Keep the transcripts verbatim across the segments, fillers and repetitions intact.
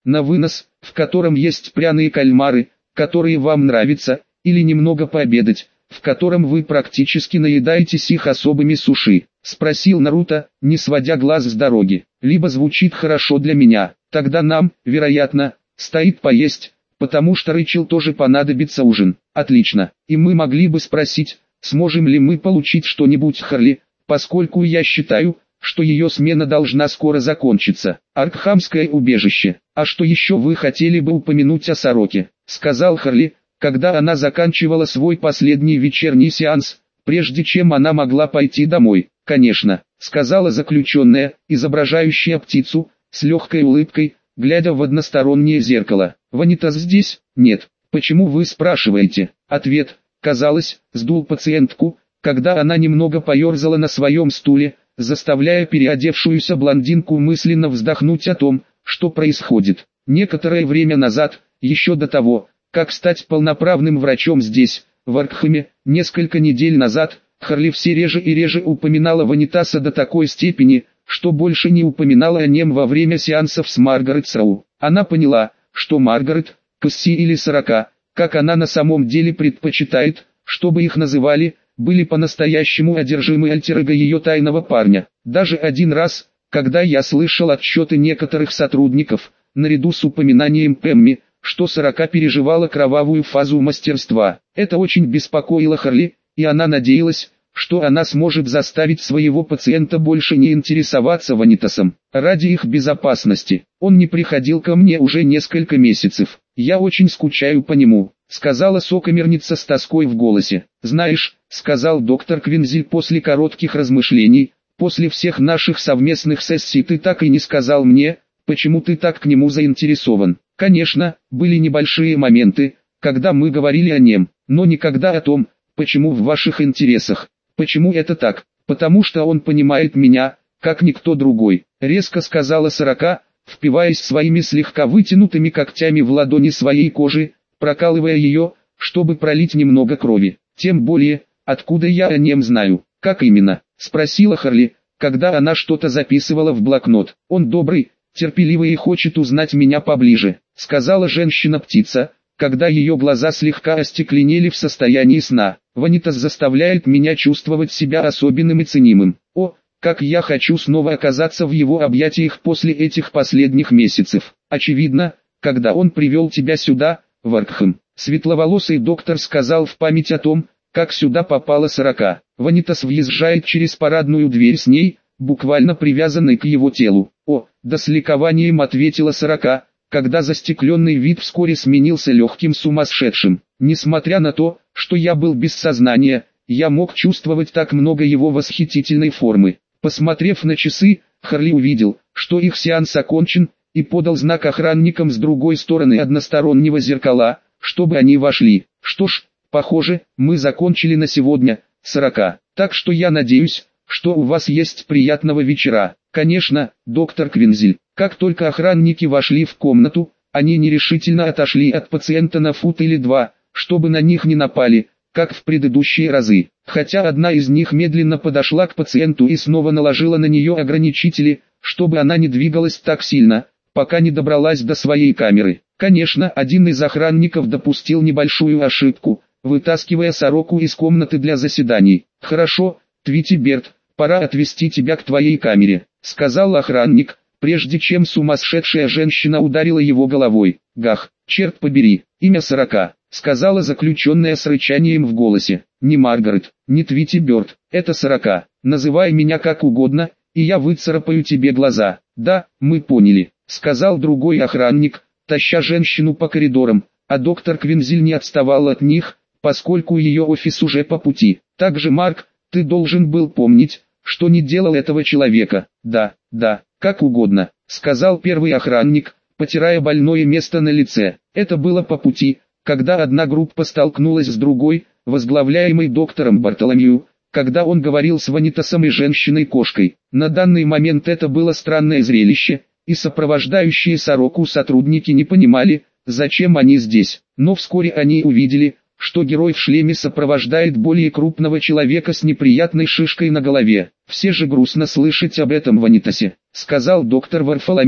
на вынос, в котором есть пряные кальмары, которые вам нравятся, или немного пообедать, в котором вы практически наедаетесь их особыми суши?» — спросил Наруто, не сводя глаз с дороги. «Либо звучит хорошо для меня, тогда нам, вероятно, стоит поесть, потому что Рэйчел тоже понадобится ужин. Отлично, и мы могли бы спросить, сможем ли мы получить что-нибудь Харли, поскольку я считаю, что ее смена должна скоро закончиться. Аркхамское убежище. А что еще вы хотели бы упомянуть о Сороке?» — сказал Харли, когда она заканчивала свой последний вечерний сеанс, прежде чем она могла пойти домой. «Конечно», — сказала заключенная, изображающая птицу, с легкой улыбкой, глядя в одностороннее зеркало. «Ванитас здесь?» «Нет». «Почему вы спрашиваете?» Ответ, казалось, сдул пациентку, когда она немного поерзала на своем стуле, заставляя переодевшуюся блондинку мысленно вздохнуть о том, что происходит. Некоторое время назад, еще до того, как стать полноправным врачом здесь, в Аркхаме, несколько недель назад, Харли все реже и реже упоминала Ванитаса до такой степени, что больше не упоминала о нем во время сеансов с Маргарет Сроу. Она поняла, что Маргарет, Касси или Сорока, как она на самом деле предпочитает, чтобы их называли, были по-настоящему одержимы альтер-эго ее тайного парня. Даже один раз, когда я слышал отчеты некоторых сотрудников, наряду с упоминанием Пэмми, что Сорока переживала кровавую фазу мастерства. Это очень беспокоило Харли, и она надеялась, что она сможет заставить своего пациента больше не интересоваться Ванитасом. Ради их безопасности, он не приходил ко мне уже несколько месяцев. «Я очень скучаю по нему», — сказала сокамерница с тоской в голосе. «Знаешь», — сказал доктор Квинзель после коротких размышлений, «после всех наших совместных сессий ты так и не сказал мне, почему ты так к нему заинтересован. Конечно, были небольшие моменты, когда мы говорили о нем, но никогда о том, почему в ваших интересах. Почему это так? Потому что он понимает меня, как никто другой», — резко сказала Сорока, впиваясь своими слегка вытянутыми когтями в ладони своей кожи, прокалывая ее, чтобы пролить немного крови. «Тем более, откуда я о нем знаю?» «Как именно?» — спросила Харли, когда она что-то записывала в блокнот. «Он добрый, терпеливый и хочет узнать меня поближе», — сказала женщина-птица, когда ее глаза слегка остекленели в состоянии сна. «Ванитас заставляет меня чувствовать себя особенным и ценимым. О, как я хочу снова оказаться в его объятиях после этих последних месяцев. Очевидно, когда он привел тебя сюда, в Аркхам». Светловолосый доктор сказал в память о том, как сюда попала Сорока. Ванитас въезжает через парадную дверь с ней, буквально привязанной к его телу. «О», да с ликованием ответила Сорока, когда застекленный вид вскоре сменился легким сумасшедшим. «Несмотря на то, что я был без сознания, я мог чувствовать так много его восхитительной формы». Посмотрев на часы, Харли увидел, что их сеанс окончен, и подал знак охранникам с другой стороны одностороннего зеркала, чтобы они вошли. «Что ж, похоже, мы закончили на сегодня, Сорока, так что я надеюсь, что у вас есть приятного вечера». «Конечно, доктор Квинзель». Как только охранники вошли в комнату, они нерешительно отошли от пациента на фут или два, чтобы на них не напали, как в предыдущие разы. Хотя одна из них медленно подошла к пациенту и снова наложила на нее ограничители, чтобы она не двигалась так сильно, пока не добралась до своей камеры. Конечно, один из охранников допустил небольшую ошибку, вытаскивая Сороку из комнаты для заседаний. «Хорошо, Твити Берт, пора отвезти тебя к твоей камере», — сказал охранник, прежде чем сумасшедшая женщина ударила его головой. «Гах, черт побери, имя Сорока», — сказала заключенная с рычанием в голосе. «Не Маргарет, не Твити Берт, это Сорока. Называй меня как угодно, и я выцарапаю тебе глаза». «Да, мы поняли», — сказал другой охранник, таща женщину по коридорам, а доктор Квинзель не отставал от них, поскольку ее офис уже по пути. «Также, Марк, ты должен был помнить, что не делал этого человека». «Да, да, как угодно», — сказал первый охранник, потирая больное место на лице. Это было по пути, когда одна группа столкнулась с другой, возглавляемой доктором Бартоломью, когда он говорил с Ванитасом и женщиной-кошкой. На данный момент это было странное зрелище, и сопровождающие Сороку сотрудники не понимали, зачем они здесь. Но вскоре они увидели, что герой в шлеме сопровождает более крупного человека с неприятной шишкой на голове. «Все же грустно слышать об этом Ванитасе», — сказал доктор Варфоломей,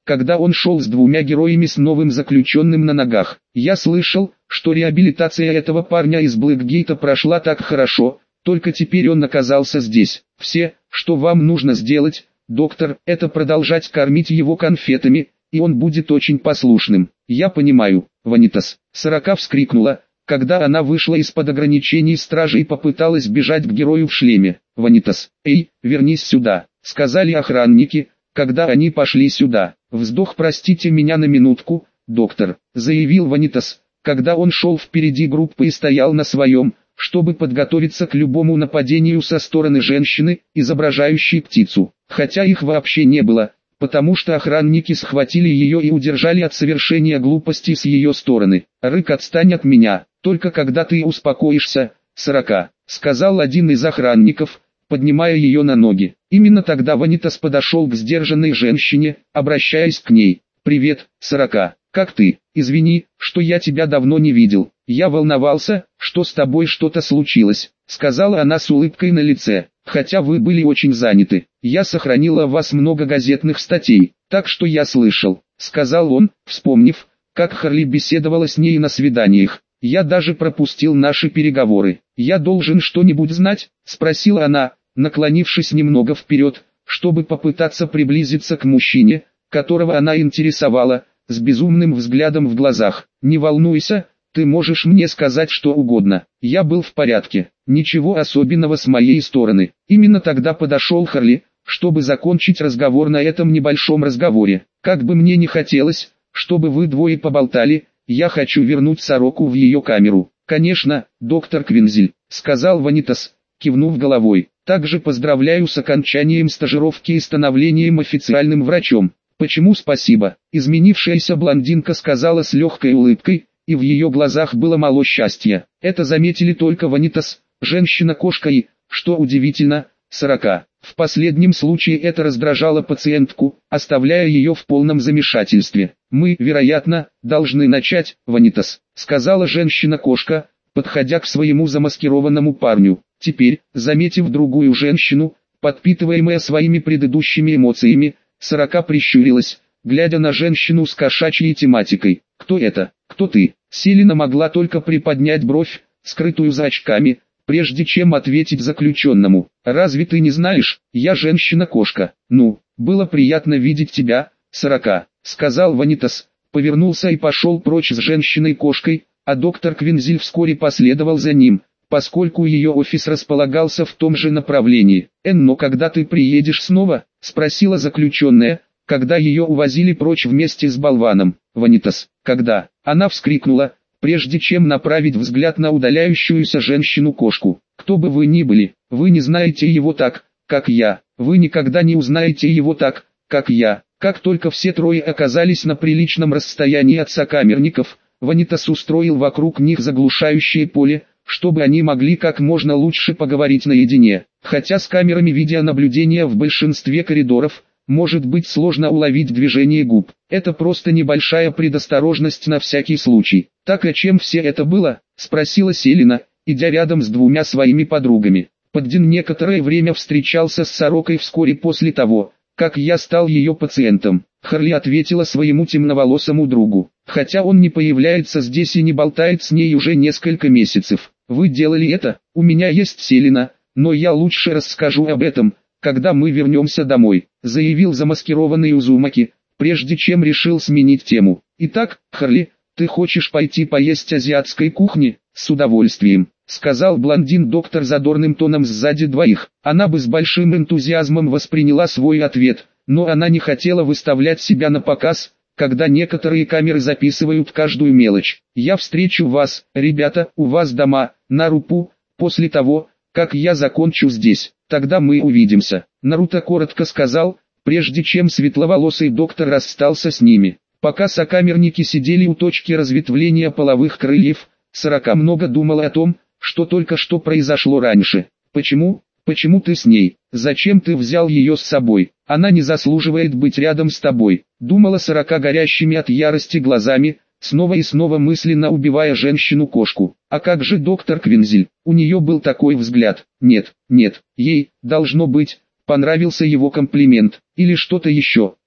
когда он шел с двумя героями с новым заключенным на ногах. Я слышал, что реабилитация этого парня из Блэкгейта прошла так хорошо, только теперь он оказался здесь. Все, что вам нужно сделать, доктор, это продолжать кормить его конфетами, и он будет очень послушным. Я понимаю, Ванитас. Сорока вскрикнула, когда она вышла из-под ограничений стражи и попыталась бежать к герою в шлеме. Ванитас, эй, вернись сюда, сказали охранники, когда они пошли сюда. Вздох, простите меня на минутку, доктор, заявил Ванитас, когда он шел впереди группы и стоял на своем, чтобы подготовиться к любому нападению со стороны женщины, изображающей птицу. Хотя их вообще не было, потому что охранники схватили ее и удержали от совершения глупостей с ее стороны. «Рык, отстань от меня, только когда ты успокоишься, сорока», сказал один из охранников, поднимая ее на ноги. Именно тогда Ванитас подошел к сдержанной женщине, обращаясь к ней. «Привет, сорока, как ты? Извини, что я тебя давно не видел. Я волновался, что с тобой что-то случилось», сказала она с улыбкой на лице. «Хотя вы были очень заняты, я сохранила о вас много газетных статей, так что я слышал», сказал он, вспомнив, как Харли беседовала с ней на свиданиях. «Я даже пропустил наши переговоры. Я должен что-нибудь знать?» спросила она, наклонившись немного вперед, чтобы попытаться приблизиться к мужчине, которого она интересовала, с безумным взглядом в глазах. «Не волнуйся, ты можешь мне сказать что угодно. Я был в порядке, ничего особенного с моей стороны». Именно тогда подошел Харли, чтобы закончить разговор на этом небольшом разговоре. «Как бы мне не хотелось, чтобы вы двое поболтали, я хочу вернуть сороку в ее камеру». «Конечно, доктор Квинзель», сказал Ванитас, кивнув головой. «Также поздравляю с окончанием стажировки и становлением официальным врачом». «Почему спасибо?» Изменившаяся блондинка сказала с легкой улыбкой, и в ее глазах было мало счастья. Это заметили только Ванитас, женщина-кошка и, что удивительно, сорока. В последнем случае это раздражало пациентку, оставляя ее в полном замешательстве. «Мы, вероятно, должны начать, Ванитас», сказала женщина-кошка, подходя к своему замаскированному парню. Теперь, заметив другую женщину, подпитываемая своими предыдущими эмоциями, сорока прищурилась, глядя на женщину с кошачьей тематикой. «Кто это? Кто ты?» Селина могла только приподнять бровь, скрытую за очками, прежде чем ответить заключенному. «Разве ты не знаешь, я женщина-кошка?» «Ну, было приятно видеть тебя, сорока», сказал Ванитас, повернулся и пошел прочь с женщиной-кошкой, а доктор Квинзель вскоре последовал за ним, поскольку ее офис располагался в том же направлении. «Эн, но когда ты приедешь снова?» спросила заключенная, когда ее увозили прочь вместе с болваном. «Ванитас, когда?» Она вскрикнула, прежде чем направить взгляд на удаляющуюся женщину-кошку. «Кто бы вы ни были, вы не знаете его так, как я. Вы никогда не узнаете его так, как я». Как только все трое оказались на приличном расстоянии от сокамерников, Ванитас устроил вокруг них заглушающее поле, чтобы они могли как можно лучше поговорить наедине. Хотя с камерами видеонаблюдения в большинстве коридоров, может быть сложно уловить движение губ. Это просто небольшая предосторожность на всякий случай. «Так а чем все это было?» – спросила Селина, идя рядом с двумя своими подругами. Поддин некоторое время встречался с сорокой вскоре после того, как я стал ее пациентом. Харли ответила своему темноволосому другу. «Хотя он не появляется здесь и не болтает с ней уже несколько месяцев. Вы делали это? У меня есть Селина, но я лучше расскажу об этом, когда мы вернемся домой», заявил замаскированный Узумаки, прежде чем решил сменить тему. «Итак, Харли, ты хочешь пойти поесть азиатской кухни?» «С удовольствием», сказал блондин-доктор задорным тоном сзади двоих. Она бы с большим энтузиазмом восприняла свой ответ, но она не хотела выставлять себя на показ, когда некоторые камеры записывают каждую мелочь. «Я встречу вас, ребята, у вас дома, на Рупу, после того, как я закончу здесь. Тогда мы увидимся», Наруто коротко сказал, прежде чем светловолосый доктор расстался с ними. Пока сокамерники сидели у точки разветвления половых крыльев, сорока много думала о том, что только что произошло раньше. «Почему? Почему ты с ней? Зачем ты взял ее с собой? Она не заслуживает быть рядом с тобой», думала сорока горящими от ярости глазами, снова и снова мысленно убивая женщину-кошку. «А как же доктор Квинзель? У нее был такой взгляд. Нет, нет, ей, должно быть, понравился его комплимент, или что-то еще.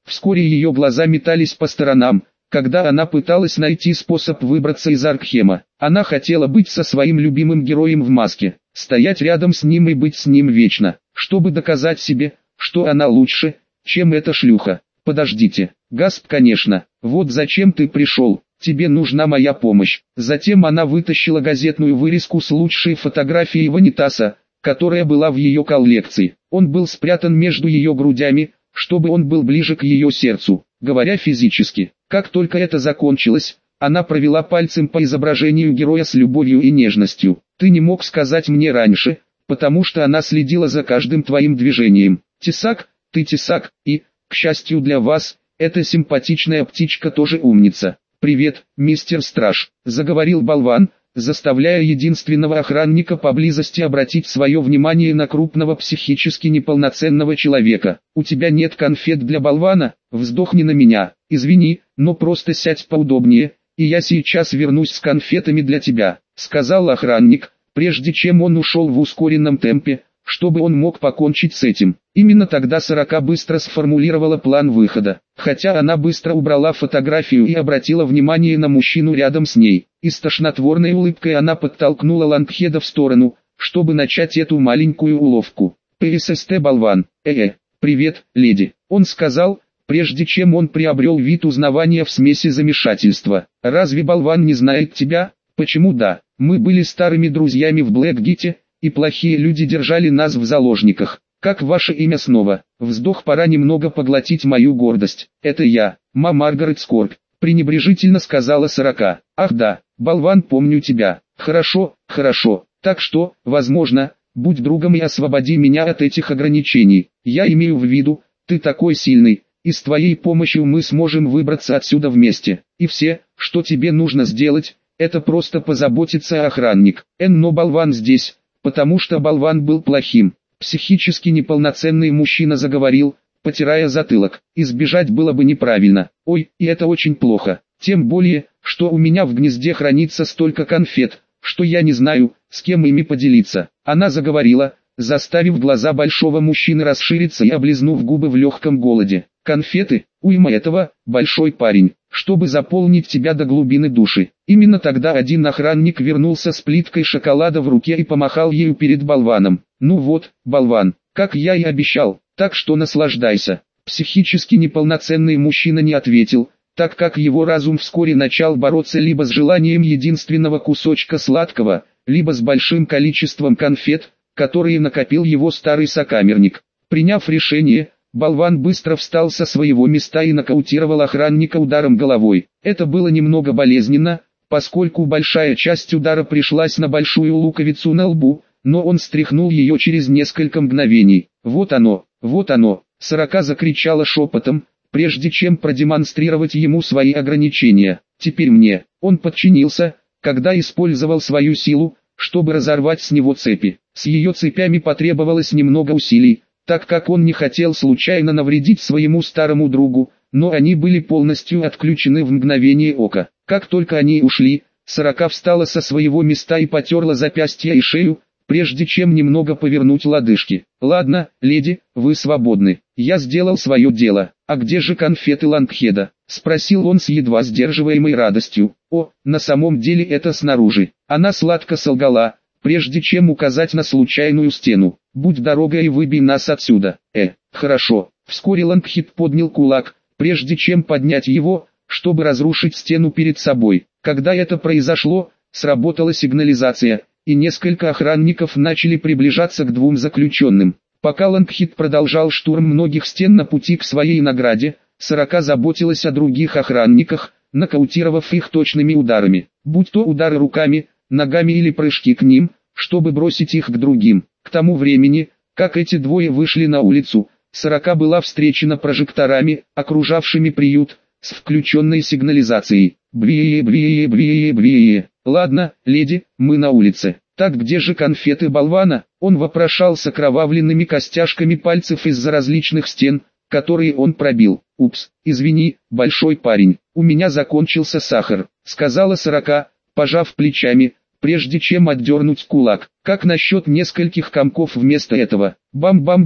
Вскоре ее глаза метались по сторонам, когда она пыталась найти способ выбраться из Аркхема. Она хотела быть со своим любимым героем в маске, стоять рядом с ним и быть с ним вечно, чтобы доказать себе, что она лучше, чем эта шлюха. Подождите, Гасп, конечно, вот зачем ты пришел, тебе нужна моя помощь. Затем она вытащила газетную вырезку с лучшей фотографией Ванитаса, которая была в ее коллекции. Он был спрятан между ее грудями, чтобы он был ближе к ее сердцу, говоря физически. Как только это закончилось, она провела пальцем по изображению героя с любовью и нежностью. Ты не мог сказать мне раньше, потому что она следила за каждым твоим движением. Тесак, ты тесак, и, к счастью для вас, эта симпатичная птичка тоже умница. «Привет, мистер Страж», — заговорил болван, заставляя единственного охранника поблизости обратить свое внимание на крупного психически неполноценного человека. «У тебя нет конфет для болвана? Вздохни на меня. Извини, но просто сядь поудобнее, и я сейчас вернусь с конфетами для тебя», — сказал охранник, прежде чем он ушел в ускоренном темпе, чтобы он мог покончить с этим. Именно тогда Сорока быстро сформулировала план выхода. Хотя она быстро убрала фотографию и обратила внимание на мужчину рядом с ней. И с тошнотворной улыбкой она подтолкнула Лангхеда в сторону, чтобы начать эту маленькую уловку. «ПССТ, болван, э-э, привет, леди», он сказал, прежде чем он приобрел вид узнавания в смеси замешательства. «Разве болван не знает тебя? Почему да? Мы были старыми друзьями в Блэкгите, и плохие люди держали нас в заложниках. Как ваше имя снова?» Вздох, пора немного поглотить мою гордость. «Это я, Ма Маргарет Скорбь», пренебрежительно сказала Сорока. «Ах да, болван, помню тебя. Хорошо, хорошо. Так что, возможно, будь другом и освободи меня от этих ограничений. Я имею в виду, ты такой сильный, и с твоей помощью мы сможем выбраться отсюда вместе. И все, что тебе нужно сделать, это просто позаботиться о охранник. Эн, но болван здесь, потому что болван был плохим». Психически неполноценный мужчина заговорил, потирая затылок. «Избежать было бы неправильно. Ой, и это очень плохо. Тем более, что у меня в гнезде хранится столько конфет, что я не знаю, с кем ими поделиться». Она заговорила, заставив глаза большого мужчины расшириться и облизнув губы в легком голоде. «Конфеты, уйма этого, большой парень, чтобы заполнить тебя до глубины души». Именно тогда один охранник вернулся с плиткой шоколада в руке и помахал ею перед болваном. «Ну вот, болван, как я и обещал, так что наслаждайся». Психически неполноценный мужчина не ответил, так как его разум вскоре начал бороться либо с желанием единственного кусочка сладкого, либо с большим количеством конфет, которые накопил его старый сокамерник. Приняв решение, болван быстро встал со своего места и нокаутировал охранника ударом головой. Это было немного болезненно, поскольку большая часть удара пришлась на большую луковицу на лбу, но он стряхнул ее через несколько мгновений. «Вот оно, вот оно!» Сорока закричала шепотом, прежде чем продемонстрировать ему свои ограничения. «Теперь мне». Он подчинился, когда использовал свою силу, чтобы разорвать с него цепи. С ее цепями потребовалось немного усилий, так как он не хотел случайно навредить своему старому другу, но они были полностью отключены в мгновение ока. Как только они ушли, Сорока встала со своего места и потерла запястья и шею, прежде чем немного повернуть лодыжки. «Ладно, леди, вы свободны. Я сделал свое дело. А где же конфеты Лангхеда?» — спросил он с едва сдерживаемой радостью. «О, на самом деле это снаружи». Она сладко солгала, прежде чем указать на случайную стену. «Будь дорогой и выбей нас отсюда». «Э, хорошо». Вскоре Лангхед поднял кулак, прежде чем поднять его, чтобы разрушить стену перед собой. Когда это произошло, сработала сигнализация, и несколько охранников начали приближаться к двум заключенным. Пока Лангхед продолжал штурм многих стен на пути к своей награде, Сорока заботилась о других охранниках, нокаутировав их точными ударами, будь то удары руками, ногами или прыжки к ним, чтобы бросить их к другим. К тому времени, как эти двое вышли на улицу, Сорока была встречена прожекторами, окружавшими приют, с включенной сигнализацией. «Брие, брие, брие, брие. Ладно, леди, мы на улице. Так где же конфеты болвана?» Он вопрошал с окровавленными костяшками пальцев из-за различных стен, которые он пробил. «Упс, извини, большой парень, у меня закончился сахар», — сказала Сорока, пожав плечами, прежде чем отдернуть кулак. «Как насчет нескольких комков вместо этого?» Бам-бам-бам.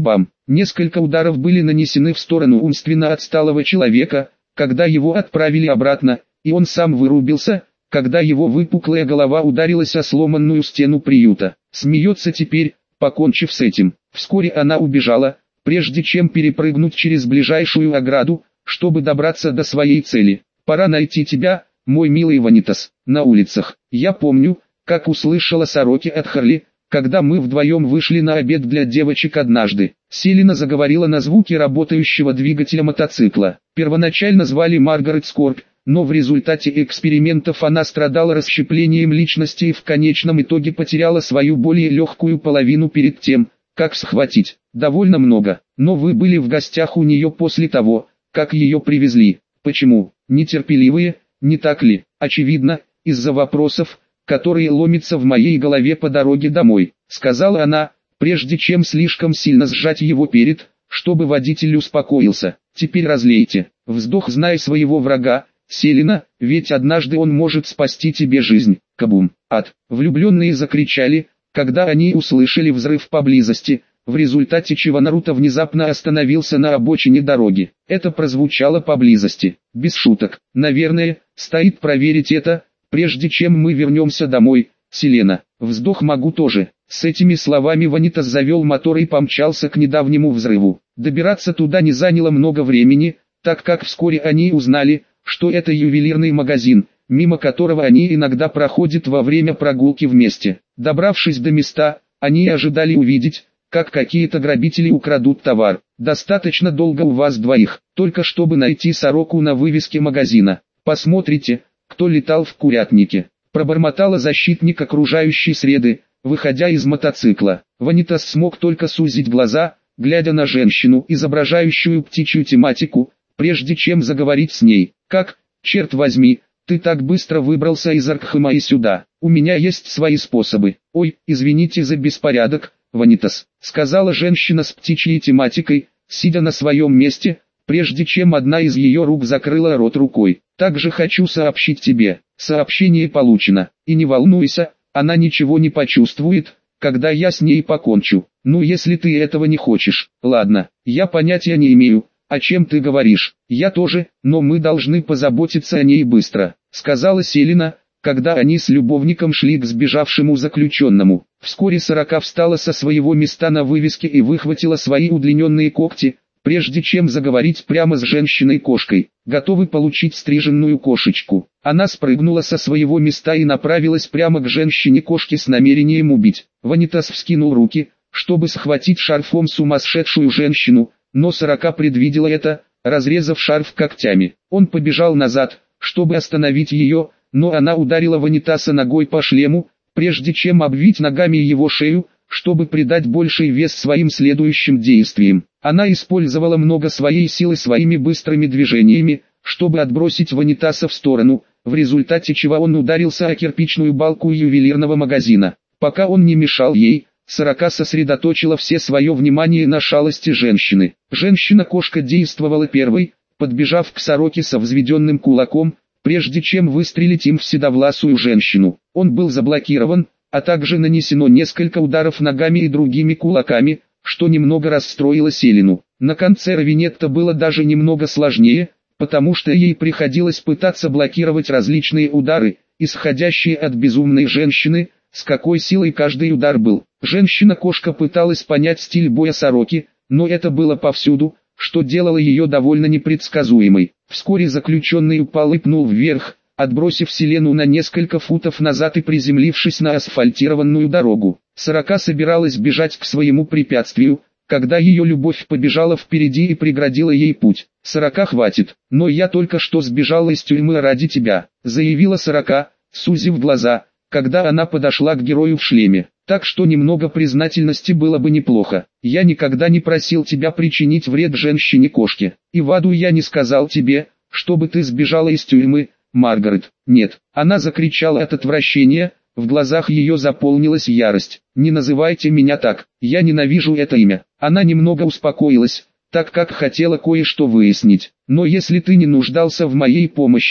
Несколько ударов были нанесены в сторону умственно отсталого человека, когда его отправили обратно, и он сам вырубился, когда его выпуклая голова ударилась о сломанную стену приюта. Смеется теперь, покончив с этим. Вскоре она убежала, прежде чем перепрыгнуть через ближайшую ограду, чтобы добраться до своей цели. Пора найти тебя, мой милый Ванитас, на улицах. Я помню, как услышала сороки от Харли, когда мы вдвоем вышли на обед для девочек однажды. Селина заговорила на звуки работающего двигателя мотоцикла. Первоначально звали Маргарет Скорбь, но в результате экспериментов она страдала расщеплением личности и в конечном итоге потеряла свою более легкую половину перед тем, как схватить. Довольно много, но вы были в гостях у нее после того, как ее привезли. Почему? Нетерпеливые, не так ли? Очевидно, из-за вопросов, которые ломятся в моей голове по дороге домой, сказала она, прежде чем слишком сильно сжать его перед, чтобы водитель успокоился. Теперь разлейте. Вздох, знай своего врага, Селина, ведь однажды он может спасти тебе жизнь. Кабум. Ад. Влюбленные закричали, когда они услышали взрыв поблизости, в результате чего Наруто внезапно остановился на обочине дороги. Это прозвучало поблизости. Без шуток. Наверное, стоит проверить это, прежде чем мы вернемся домой, Селена. Вздох, могу тоже. С этими словами Ванитас завел мотор и помчался к недавнему взрыву. Добираться туда не заняло много времени, так как вскоре они узнали, что это ювелирный магазин, мимо которого они иногда проходят во время прогулки вместе. Добравшись до места, они ожидали увидеть, как какие-то грабители украдут товар. Достаточно долго у вас двоих, только чтобы найти сороку на вывеске магазина. Посмотрите, кто летал в курятнике. Пробормотала защитник окружающей среды, выходя из мотоцикла. Ванитас смог только сузить глаза, глядя на женщину, изображающую птичью тематику, прежде чем заговорить с ней. Как, черт возьми, ты так быстро выбрался из Аркхема и сюда? У меня есть свои способы. Ой, извините за беспорядок, Ванитас, сказала женщина с птичьей тематикой, сидя на своем месте, прежде чем одна из ее рук закрыла рот рукой. Также хочу сообщить тебе, сообщение получено, и не волнуйся, она ничего не почувствует, когда я с ней покончу. Ну если ты этого не хочешь, ладно, я понятия не имею, о чем ты говоришь. Я тоже, но мы должны позаботиться о ней быстро, сказала Селина, когда они с любовником шли к сбежавшему заключенному. Вскоре сорока встала со своего места на вывеске и выхватила свои удлиненные когти, прежде чем заговорить прямо с женщиной-кошкой. Готовы получить стриженную кошечку. Она спрыгнула со своего места и направилась прямо к женщине-кошке с намерением убить. Ванитас вскинул руки, чтобы схватить шарфом сумасшедшую женщину, но сорока предвидела это, разрезав шарф когтями. Он побежал назад, чтобы остановить ее, но она ударила Ванитаса ногой по шлему, прежде чем обвить ногами его шею, чтобы придать больший вес своим следующим действиям. Она использовала много своей силы своими быстрыми движениями, чтобы отбросить Ванитаса в сторону, в результате чего он ударился о кирпичную балку ювелирного магазина. Пока он не мешал ей, сорока сосредоточила все свое внимание на шалости женщины. Женщина-кошка действовала первой, подбежав к сороке со взведенным кулаком, прежде чем выстрелить им в седовласую женщину. Он был заблокирован, а также нанесено несколько ударов ногами и другими кулаками, что немного расстроило Селину. На конце Равинетта было даже немного сложнее, потому что ей приходилось пытаться блокировать различные удары, исходящие от безумной женщины, с какой силой каждый удар был. Женщина-кошка пыталась понять стиль боя сороки, но это было повсюду, что делало ее довольно непредсказуемой. Вскоре заключенный упал и пнул вверх, отбросив Селену на несколько футов назад и приземлившись на асфальтированную дорогу. Сорока собиралась бежать к своему препятствию, когда ее любовь побежала впереди и преградила ей путь. «Сорока, хватит, но я только что сбежала из тюрьмы ради тебя», заявила Сорока, сузив глаза, когда она подошла к герою в шлеме. «Так что немного признательности было бы неплохо. Я никогда не просил тебя причинить вред женщине-кошке. И в аду я не сказал тебе, чтобы ты сбежала из тюрьмы, Маргарет. Нет». Она закричала от отвращения, в глазах ее заполнилась ярость. «Не называйте меня так, я ненавижу это имя». Она немного успокоилась, так как хотела кое-что выяснить. «Но если ты не нуждался в моей помощи,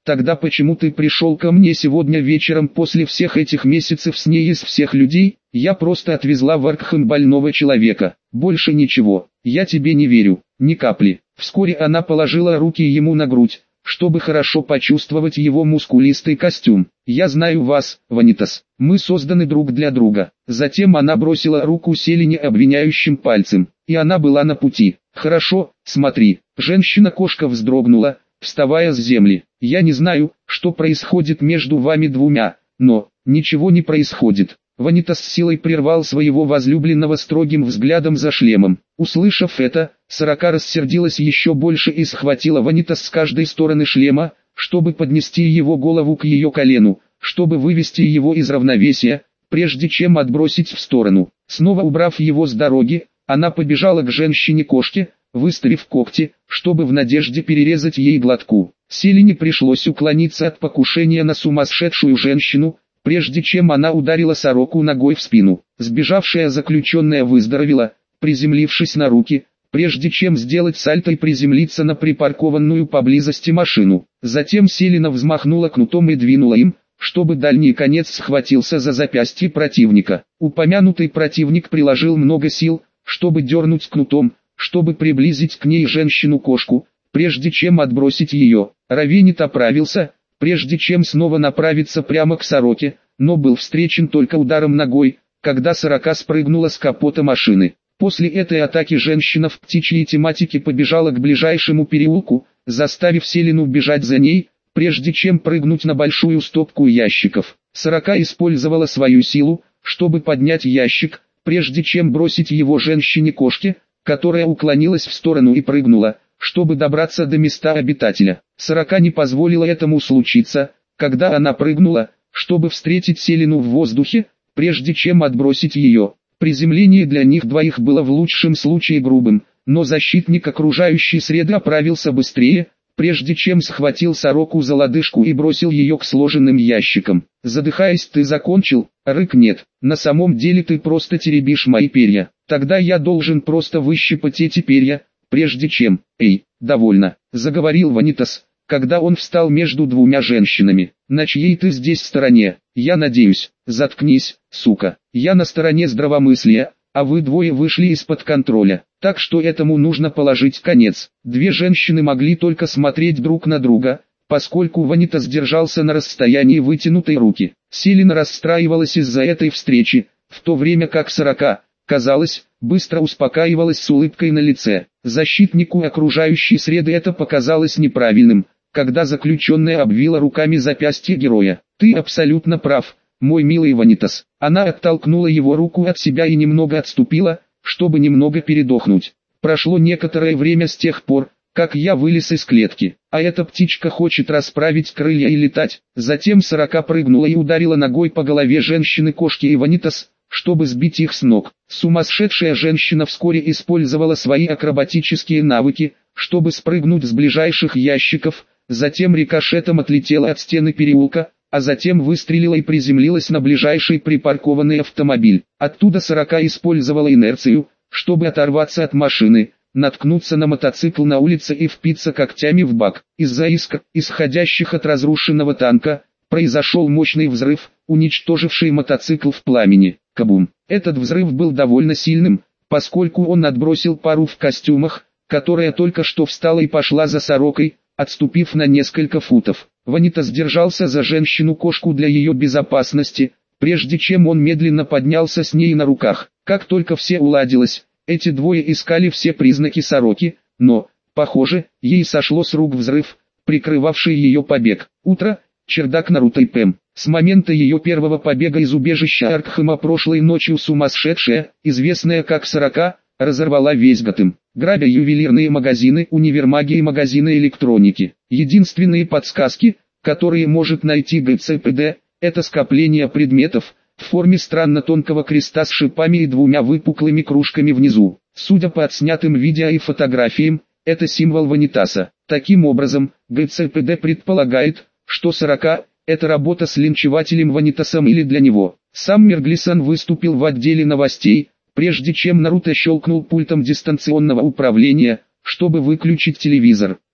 Тогда почему ты пришел ко мне сегодня вечером после всех этих месяцев с ней из всех людей? Я просто отвезла в Аркхем больного человека. Больше ничего. Я тебе не верю. Ни капли. Вскоре она положила руки ему на грудь, чтобы хорошо почувствовать его мускулистый костюм. «Я знаю вас, Ванитас. Мы созданы друг для друга». Затем она бросила руку Селине обвиняющим пальцем, и она была на пути. «Хорошо, смотри». Женщина-кошка вздрогнула, вставая с земли. «Я не знаю, что происходит между вами двумя, но ничего не происходит». Ванитас с силой прервал своего возлюбленного строгим взглядом за шлемом. Услышав это, Сорока рассердилась еще больше и схватила Ванитас с каждой стороны шлема, чтобы поднести его голову к ее колену, чтобы вывести его из равновесия, прежде чем отбросить в сторону. Снова убрав его с дороги, она побежала к женщине-кошке, выставив когти, чтобы в надежде перерезать ей глотку. Селине пришлось уклониться от покушения на сумасшедшую женщину, прежде чем она ударила сороку ногой в спину. Сбежавшая заключенная выздоровела, приземлившись на руки, прежде чем сделать сальто и приземлиться на припаркованную поблизости машину. Затем Селина взмахнула кнутом и двинула им, чтобы дальний конец схватился за запястье противника. Упомянутый противник приложил много сил, чтобы дернуть кнутом, чтобы приблизить к ней женщину-кошку, прежде чем отбросить ее. Равенит оправился, прежде чем снова направиться прямо к сороке, но был встречен только ударом ногой, когда сорока спрыгнула с капота машины. После этой атаки женщина в птичьей тематике побежала к ближайшему переулку, заставив Селину бежать за ней, прежде чем прыгнуть на большую стопку ящиков. Сорока использовала свою силу, чтобы поднять ящик, прежде чем бросить его женщине-кошке, которая уклонилась в сторону и прыгнула, чтобы добраться до места обитателя. Сорока не позволила этому случиться, когда она прыгнула, чтобы встретить Селину в воздухе, прежде чем отбросить ее. Приземление для них двоих было в лучшем случае грубым, но защитник окружающей среды оправился быстрее, прежде чем схватил сороку за лодыжку и бросил ее к сложенным ящикам. «Задыхаясь, ты закончил?» Рык нет. «На самом деле ты просто теребишь мои перья. Тогда я должен просто выщипать эти перья, прежде чем...» «Эй, довольно», — заговорил Ванитас, когда он встал между двумя женщинами. «На чьей ты здесь стороне? Я надеюсь». «Заткнись, сука. Я на стороне здравомыслия, а вы двое вышли из-под контроля. Так что этому нужно положить конец». Две женщины могли только смотреть друг на друга, поскольку Ванитас держался на расстоянии вытянутой руки. Селина расстраивалась из-за этой встречи, в то время как сорока, казалось, быстро успокаивалась с улыбкой на лице. Защитнику окружающей среды это показалось неправильным, когда заключенная обвила руками запястье героя. «Ты абсолютно прав, мой милый Ванитас». Она оттолкнула его руку от себя и немного отступила, чтобы немного передохнуть. «Прошло некоторое время с тех пор, как я вылез из клетки, а эта птичка хочет расправить крылья и летать». Затем сорока прыгнула и ударила ногой по голове женщины-кошки и Ванитас, чтобы сбить их с ног. Сумасшедшая женщина вскоре использовала свои акробатические навыки, чтобы спрыгнуть с ближайших ящиков, затем рикошетом отлетела от стены переулка, а затем выстрелила и приземлилась на ближайший припаркованный автомобиль. Оттуда сорока использовала инерцию, чтобы оторваться от машины, наткнуться на мотоцикл на улице и впиться когтями в бак. Из-за искр, исходящих от разрушенного танка, произошел мощный взрыв, уничтоживший мотоцикл в пламени. Кабум! Этот взрыв был довольно сильным, поскольку он отбросил пару в костюмах, которая только что встала и пошла за сорокой, отступив на несколько футов. Ванитас держался за женщину-кошку для ее безопасности, прежде чем он медленно поднялся с ней на руках. Как только все уладилось, эти двое искали все признаки сороки, но, похоже, ей сошло с рук взрыв, прикрывавший ее побег. Утро, чердак Наруто и Пэм. С момента ее первого побега из убежища Аркхема прошлой ночью сумасшедшая, известная как сорока, разорвала весь Готэм, грабя ювелирные магазины, универмаги и магазины электроники. Единственные подсказки, которые может найти ГЦПД, это скопление предметов, в форме странно тонкого креста с шипами и двумя выпуклыми кружками внизу. Судя по отснятым видео и фотографиям, это символ Ванитаса. Таким образом, ГЦПД предполагает, что сорока – это работа с линчевателем Ванитасом или для него. Сам Мерглисон выступил в отделе новостей, прежде чем Наруто щелкнул пультом дистанционного управления, чтобы выключить телевизор.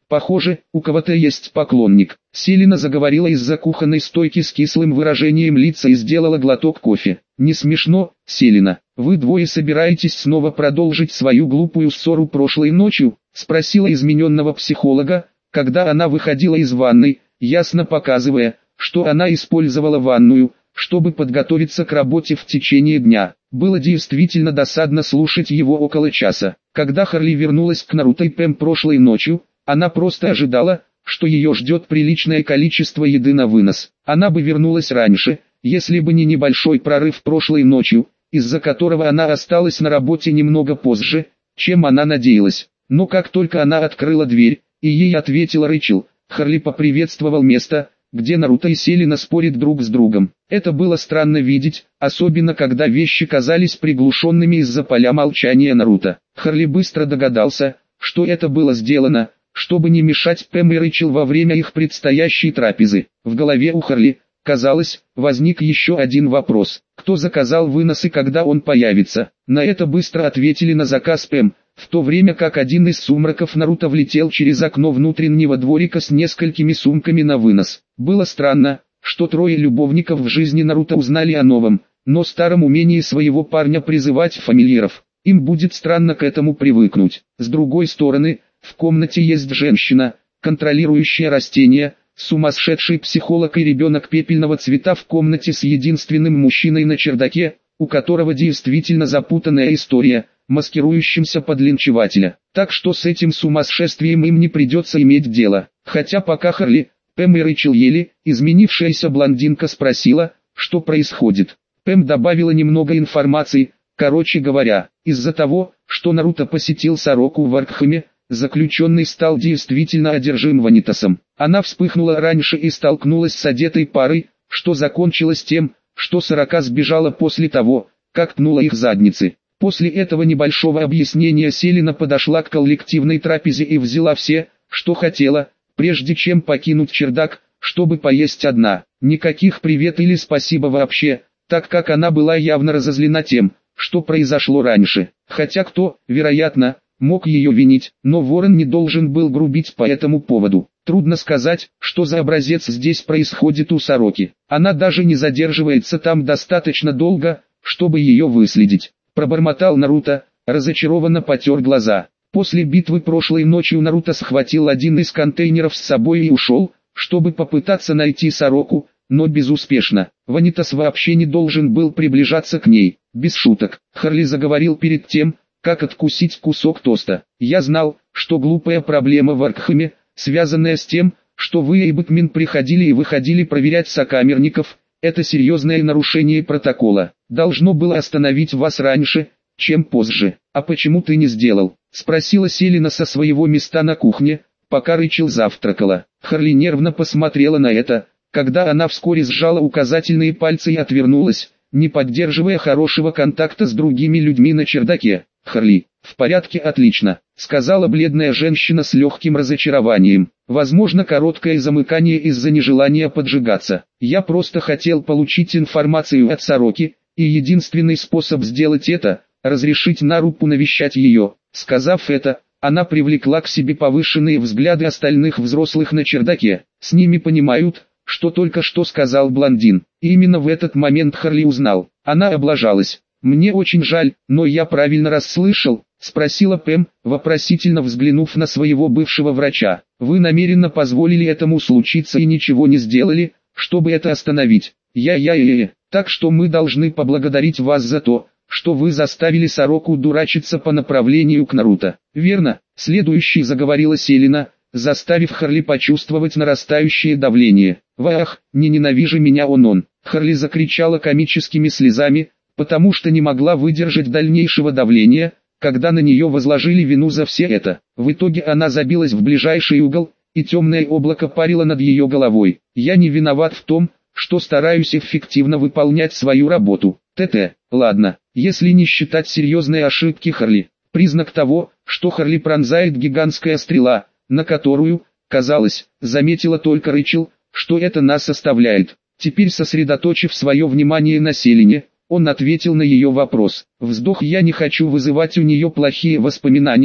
Похоже, у кого-то есть поклонник. Селина заговорила из-за кухонной стойки с кислым выражением лица и сделала глоток кофе. Не смешно, Селина. Вы двое собираетесь снова продолжить свою глупую ссору прошлой ночью? Спросила измененного психолога, когда она выходила из ванной, ясно показывая, что она использовала ванную, чтобы подготовиться к работе в течение дня. Было действительно досадно слушать его около часа. Когда Харли вернулась к Наруто и Пэм прошлой ночью, она просто ожидала, что ее ждет приличное количество еды на вынос. Она бы вернулась раньше, если бы не небольшой прорыв прошлой ночью, из-за которого она осталась на работе немного позже, чем она надеялась. Но как только она открыла дверь, и ей ответила Рэйчел, Харли поприветствовал место, где Наруто и Селина спорят друг с другом. Это было странно видеть, особенно когда вещи казались приглушенными из-за поля молчания Наруто. Харли быстро догадался, что это было сделано, чтобы не мешать Пэм и Рэйчел во время их предстоящей трапезы. В голове у Харли, казалось, возник еще один вопрос. Кто заказал вынос и когда он появится? На это быстро ответили на заказ Пэм, в то время как один из сумраков Наруто влетел через окно внутреннего дворика с несколькими сумками на вынос. Было странно, что трое любовников в жизни Наруто узнали о новом, но старом умении своего парня призывать фамильяров. Им будет странно к этому привыкнуть. С другой стороны, в комнате есть женщина, контролирующая растения, сумасшедший психолог и ребенок пепельного цвета в комнате с единственным мужчиной на чердаке, у которого действительно запутанная история, маскирующимся под линчевателя. Так что с этим сумасшествием им не придется иметь дело. Хотя пока Харли, Пэм и Рэйчел ели, изменившаяся блондинка спросила, что происходит. Пэм добавила немного информации. Короче говоря, из-за того, что Наруто посетил Сороку в Аркхаме, заключенный стал действительно одержим Ванитасом. Она вспыхнула раньше и столкнулась с одетой парой, что закончилось тем, что Сорока сбежала после того, как пнула их задницы. После этого небольшого объяснения Селина подошла к коллективной трапезе и взяла все, что хотела, прежде чем покинуть чердак, чтобы поесть одна. Никаких привет или спасибо вообще, так как она была явно разозлена тем, что произошло раньше. Хотя кто, вероятно, мог ее винить, но Ворон не должен был грубить по этому поводу. Трудно сказать, что за образец здесь происходит у Сороки. Она даже не задерживается там достаточно долго, чтобы ее выследить. Пробормотал Наруто, разочарованно потер глаза. После битвы прошлой ночью Наруто схватил один из контейнеров с собой и ушел, чтобы попытаться найти Сороку, но безуспешно. Ванитас вообще не должен был приближаться к ней. Без шуток, Харли заговорил перед тем, как откусить кусок тоста. Я знал, что глупая проблема в Аркхаме, связанная с тем, что вы и Бэтмен приходили и выходили проверять сокамерников, это серьезное нарушение протокола. Должно было остановить вас раньше, чем позже. А почему ты не сделал? Спросила Селина со своего места на кухне, пока Рэйчел завтракала. Харли нервно посмотрела на это, когда она вскоре сжала указательные пальцы и отвернулась, не поддерживая хорошего контакта с другими людьми на чердаке. Харли, в порядке, отлично, сказала бледная женщина с легким разочарованием. Возможно, короткое замыкание из-за нежелания поджигаться. Я просто хотел получить информацию от Сороки, и единственный способ сделать это – разрешить Нарупу навещать ее. Сказав это, она привлекла к себе повышенные взгляды остальных взрослых на чердаке. С ними понимают, что только что сказал блондин. И именно в этот момент Харли узнал. Она облажалась. «Мне очень жаль, но я правильно расслышал?» – спросила Пэм, вопросительно взглянув на своего бывшего врача. «Вы намеренно позволили этому случиться и ничего не сделали, чтобы это остановить. Я-я-я-я. Так что мы должны поблагодарить вас за то, что вы заставили Сороку дурачиться по направлению к Наруто». «Верно», – следующий заговорила Селина, заставив Харли почувствовать нарастающее давление. «Вах, не ненавижу меня он-он!» Харли закричала комическими слезами, потому что не могла выдержать дальнейшего давления, когда на нее возложили вину за все это. В итоге она забилась в ближайший угол, и темное облако парило над ее головой. «Я не виноват в том, что стараюсь эффективно выполнять свою работу. ТТ, ладно, если не считать серьезной ошибки Харли. Признак того, что Харли пронзает гигантская стрела, на которую, казалось, заметила только Рэйчел, что это нас оставляет. Теперь, сосредоточив свое внимание на Селине, он ответил на ее вопрос. Вздох: «Я не хочу вызывать у нее плохие воспоминания,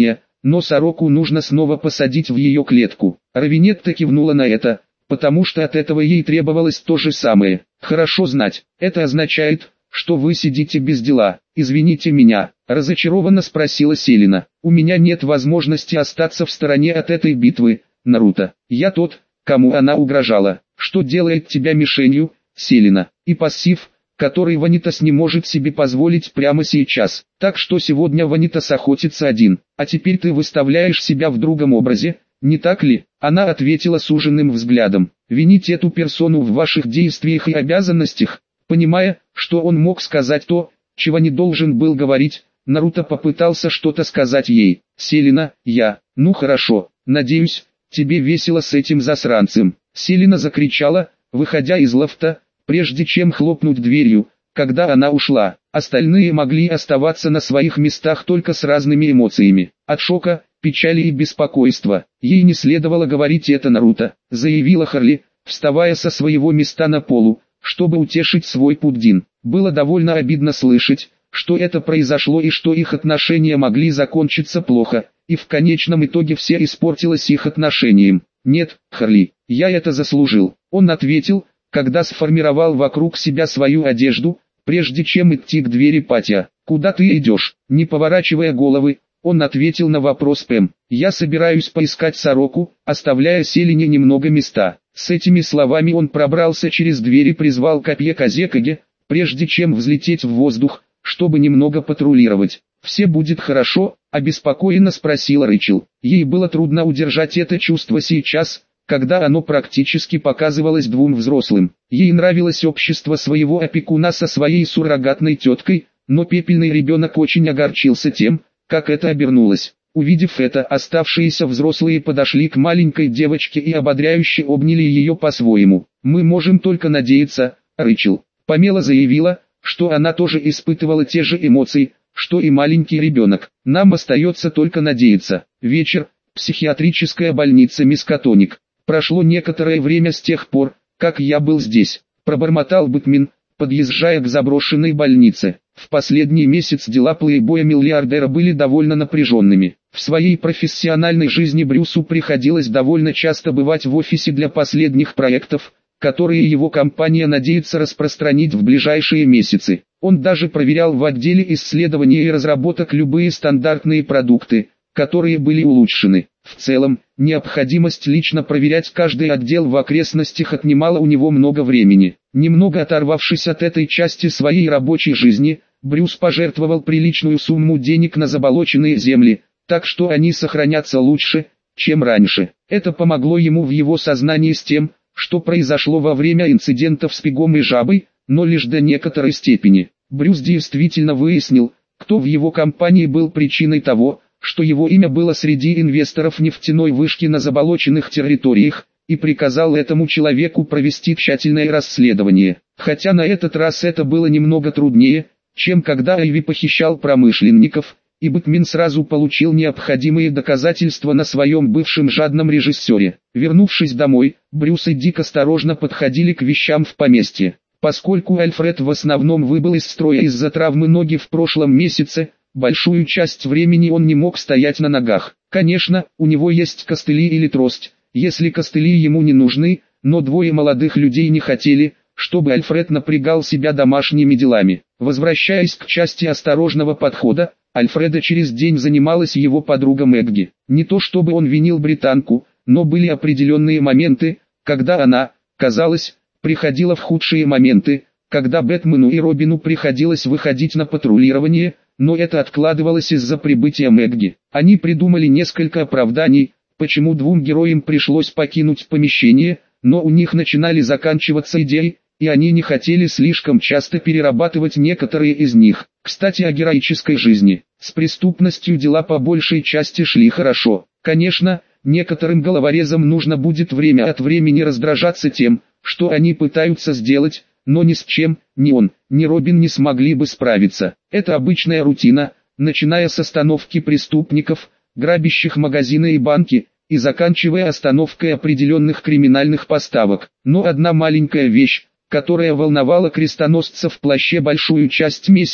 но сороку нужно снова посадить в ее клетку. Равинетта кивнула на это, потому что от этого ей требовалось то же самое. Хорошо знать, это означает, что вы сидите без дела. Извините меня, разочарованно спросила Селена. У меня нет возможности остаться в стороне от этой битвы, Наруто. Я тот, кому она угрожала. Что делает тебя мишенью, Селена, и пассив, который Ванитас не может себе позволить прямо сейчас. Так что сегодня Ванитас охотится один, а теперь ты выставляешь себя в другом образе, не так ли? Она ответила суженным взглядом. Винить эту персону в ваших действиях и обязанностях, понимая, что он мог сказать то, чего не должен был говорить, Наруто попытался что-то сказать ей. Селена, я, ну хорошо, надеюсь, тебе весело с этим засранцем. Селена закричала, выходя из лофта, прежде чем хлопнуть дверью. Когда она ушла, остальные могли оставаться на своих местах только с разными эмоциями. От шока, печали и беспокойства. Ей не следовало говорить это Наруто, заявила Харли, вставая со своего места на полу, чтобы утешить свой пуддин. Было довольно обидно слышать, что это произошло и что их отношения могли закончиться плохо, и в конечном итоге все испортилось их отношением. Нет, Харли, я это заслужил. Он ответил, когда сформировал вокруг себя свою одежду, прежде чем идти к двери Патиа. «Куда ты идешь?» Не поворачивая головы, он ответил на вопрос Пэм. «Я собираюсь поискать сороку, оставляя Селене немного места». С этими словами он пробрался через дверь и призвал копье Казекаге, прежде чем взлететь в воздух, чтобы немного патрулировать. «Все будет хорошо?» – обеспокоенно спросила Рэйчел. Ей было трудно удержать это чувство сейчас, когда оно практически показывалось двум взрослым. Ей нравилось общество своего опекуна со своей суррогатной теткой, но пепельный ребенок очень огорчился тем, как это обернулось. Увидев это, оставшиеся взрослые подошли к маленькой девочке и ободряюще обняли ее по-своему. «Мы можем только надеяться», — Рэйчел Памела заявила, что она тоже испытывала те же эмоции, что и маленький ребенок. «Нам остается только надеяться». Вечер, психиатрическая больница Мискатоник. «Прошло некоторое время с тех пор, как я был здесь», — пробормотал Бэтмен, подъезжая к заброшенной больнице. В последний месяц дела плейбоя-миллиардера были довольно напряженными. В своей профессиональной жизни Брюсу приходилось довольно часто бывать в офисе для последних проектов, которые его компания надеется распространить в ближайшие месяцы. Он даже проверял в отделе исследований и разработок любые стандартные продукты, которые были улучшены. В целом, необходимость лично проверять каждый отдел в окрестностях отнимала у него много времени. Немного оторвавшись от этой части своей рабочей жизни, Брюс пожертвовал приличную сумму денег на заболоченные земли, так что они сохранятся лучше, чем раньше. Это помогло ему в его сознании с тем, что произошло во время инцидентов с Пегом и Жабой, но лишь до некоторой степени. Брюс действительно выяснил, кто в его компании был причиной того, что его имя было среди инвесторов нефтяной вышки на заболоченных территориях, и приказал этому человеку провести тщательное расследование. Хотя на этот раз это было немного труднее, чем когда Айви похищал промышленников, и Бэтмен сразу получил необходимые доказательства на своем бывшем жадном режиссере. Вернувшись домой, Брюс и Дик осторожно подходили к вещам в поместье. Поскольку Альфред в основном выбыл из строя из-за травмы ноги в прошлом месяце, большую часть времени он не мог стоять на ногах. Конечно, у него есть костыли или трость, если костыли ему не нужны, но двое молодых людей не хотели, чтобы Альфред напрягал себя домашними делами. Возвращаясь к части осторожного подхода, Альфреда через день занималась его подруга Мэгги. Не то чтобы он винил британку, но были определенные моменты, когда она, казалось, приходила в худшие моменты, когда Бэтмену и Робину приходилось выходить на патрулирование, но это откладывалось из-за прибытия Мэгги. Они придумали несколько оправданий, почему двум героям пришлось покинуть помещение, но у них начинали заканчиваться идеи, и они не хотели слишком часто перерабатывать некоторые из них. Кстати, о героической жизни. С преступностью дела по большей части шли хорошо. Конечно, некоторым головорезам нужно будет время от времени раздражаться тем, что они пытаются сделать, но ни с чем, ни он, ни Робин не смогли бы справиться. Это обычная рутина, начиная с остановки преступников, грабящих магазины и банки, и заканчивая остановкой определенных криминальных поставок. Но одна маленькая вещь, которая волновала крестоносца в плаще большую часть месяца,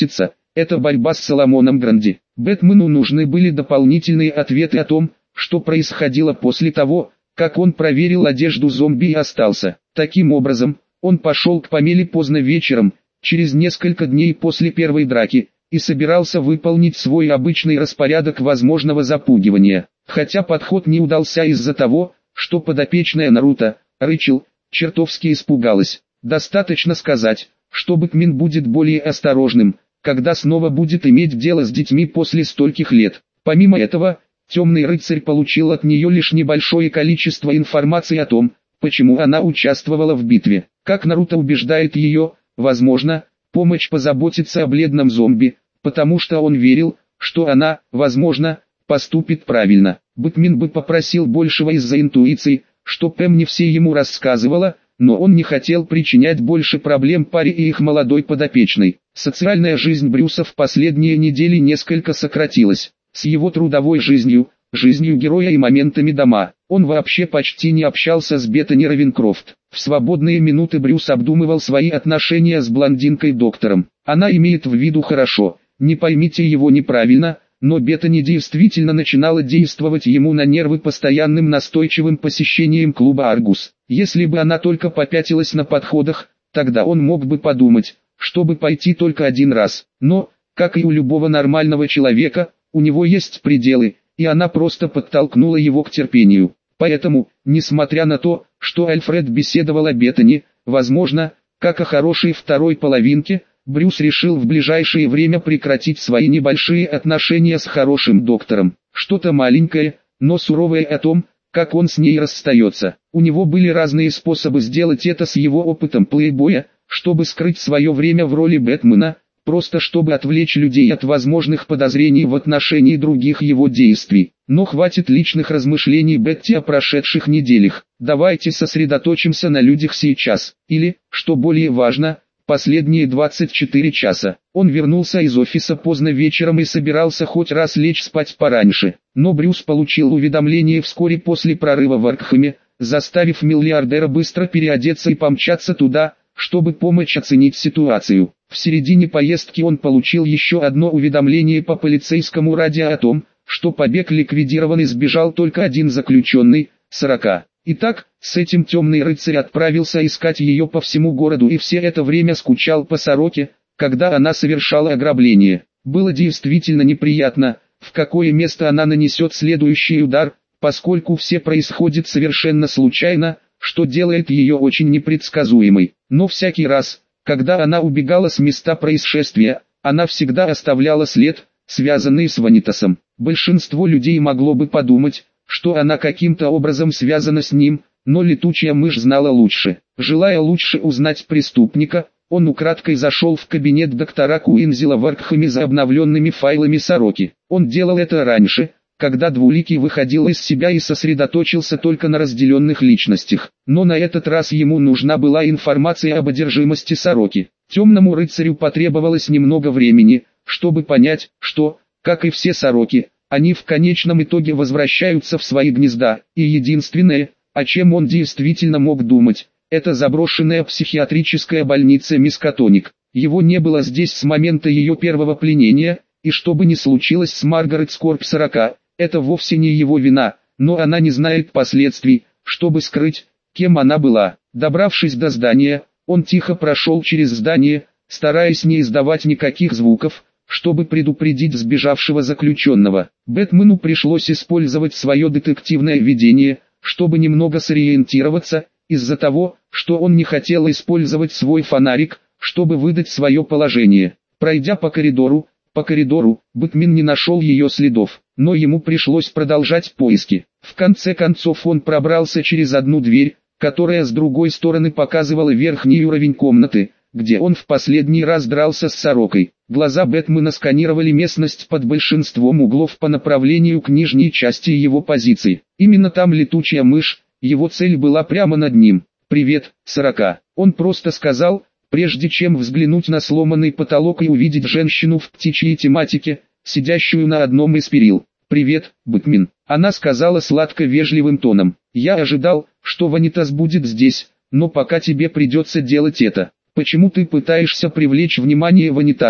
это борьба с Соломоном Гранди. Бэтмену нужны были дополнительные ответы о том, что происходило после того, как он проверил одежду зомби и остался. Таким образом, он пошел к Памеле поздно вечером, через несколько дней после первой драки, и собирался выполнить свой обычный распорядок возможного запугивания. Хотя подход не удался из-за того, что подопечная Наруто, Рэйчел, чертовски испугалась. Достаточно сказать, что Бэтмен будет более осторожным, когда снова будет иметь дело с детьми после стольких лет. Помимо этого, Темный рыцарь получил от нее лишь небольшое количество информации о том, почему она участвовала в битве. Как Наруто убеждает ее, возможно, помощь позаботиться о бледном зомби, потому что он верил, что она, возможно, поступит правильно. Бэтмен бы попросил большего из-за интуиции, что Пэм не все ему рассказывала, но он не хотел причинять больше проблем паре и их молодой подопечной. Социальная жизнь Брюса в последние недели несколько сократилась. С его трудовой жизнью, жизнью героя и моментами дома, он вообще почти не общался с Беттани Равенкрофт. В свободные минуты Брюс обдумывал свои отношения с блондинкой-доктором. Она имеет в виду хорошо, не поймите его неправильно, но Беттани действительно начинала действовать ему на нервы постоянным настойчивым посещением клуба «Аргус». Если бы она только попятилась на подходах, тогда он мог бы подумать, чтобы пойти только один раз. Но, как и у любого нормального человека, у него есть пределы, и она просто подтолкнула его к терпению. Поэтому, несмотря на то, что Альфред беседовал о Беттани, возможно, как о хорошей второй половинке, Брюс решил в ближайшее время прекратить свои небольшие отношения с хорошим доктором. Что-то маленькое, но суровое о том, как он с ней расстается. У него были разные способы сделать это с его опытом плейбоя, чтобы скрыть свое время в роли Бэтмена, просто чтобы отвлечь людей от возможных подозрений в отношении других его действий. Но хватит личных размышлений Бетти о прошедших неделях. Давайте сосредоточимся на людях сейчас. Или, что более важно, последние двадцать четыре часа. Он вернулся из офиса поздно вечером и собирался хоть раз лечь спать пораньше. Но Брюс получил уведомление вскоре после прорыва в Аркхеме, заставив миллиардера быстро переодеться и помчаться туда, чтобы помочь оценить ситуацию. В середине поездки он получил еще одно уведомление по полицейскому радио о том, что побег ликвидирован и сбежал только один заключенный, сорока. Итак, с этим Темный рыцарь отправился искать ее по всему городу и все это время скучал по Сороке, когда она совершала ограбление. Было действительно неприятно, в какое место она нанесет следующий удар, поскольку все происходит совершенно случайно, что делает ее очень непредсказуемой. Но всякий раз, когда она убегала с места происшествия, она всегда оставляла след, связанный с Ванитасом. Большинство людей могло бы подумать, что она каким-то образом связана с ним, но летучая мышь знала лучше. Желая лучше узнать преступника, он украдкой зашел в кабинет доктора Куинзела в Аркхеме за обновленными файлами Сороки. Он делал это раньше, когда Двуликий выходил из себя и сосредоточился только на разделенных личностях. Но на этот раз ему нужна была информация об одержимости Сороки. Темному рыцарю потребовалось немного времени, чтобы понять, что, как и все Сороки, они в конечном итоге возвращаются в свои гнезда, и единственное, о чем он действительно мог думать, это заброшенная психиатрическая больница Мискатоник. Его не было здесь с момента ее первого пленения, и что бы ни случилось с Маргарет Скорбь сорока, это вовсе не его вина, но она не знает последствий, чтобы скрыть, кем она была. Добравшись до здания, он тихо прошел через здание, стараясь не издавать никаких звуков, чтобы предупредить сбежавшего заключенного. Бэтмену пришлось использовать свое детективное видение, чтобы немного сориентироваться, из-за того, что он не хотел использовать свой фонарик, чтобы выдать свое положение. Пройдя по коридору, по коридору, Бэтмен не нашел ее следов, но ему пришлось продолжать поиски. В конце концов он пробрался через одну дверь, которая с другой стороны показывала верхний уровень комнаты, где он в последний раз дрался с Сорокой. Глаза Бэтмена сканировали местность под большинством углов по направлению к нижней части его позиции. Именно там летучая мышь, его цель была прямо над ним. «Привет, Сорока», он просто сказал, прежде чем взглянуть на сломанный потолок и увидеть женщину в птичьей тематике, сидящую на одном из перил. «Привет, Бэтмен», она сказала сладко-вежливым тоном. «Я ожидал, что Ванитас будет здесь, но пока тебе придется делать это. Почему ты пытаешься привлечь внимание Ванитаса?»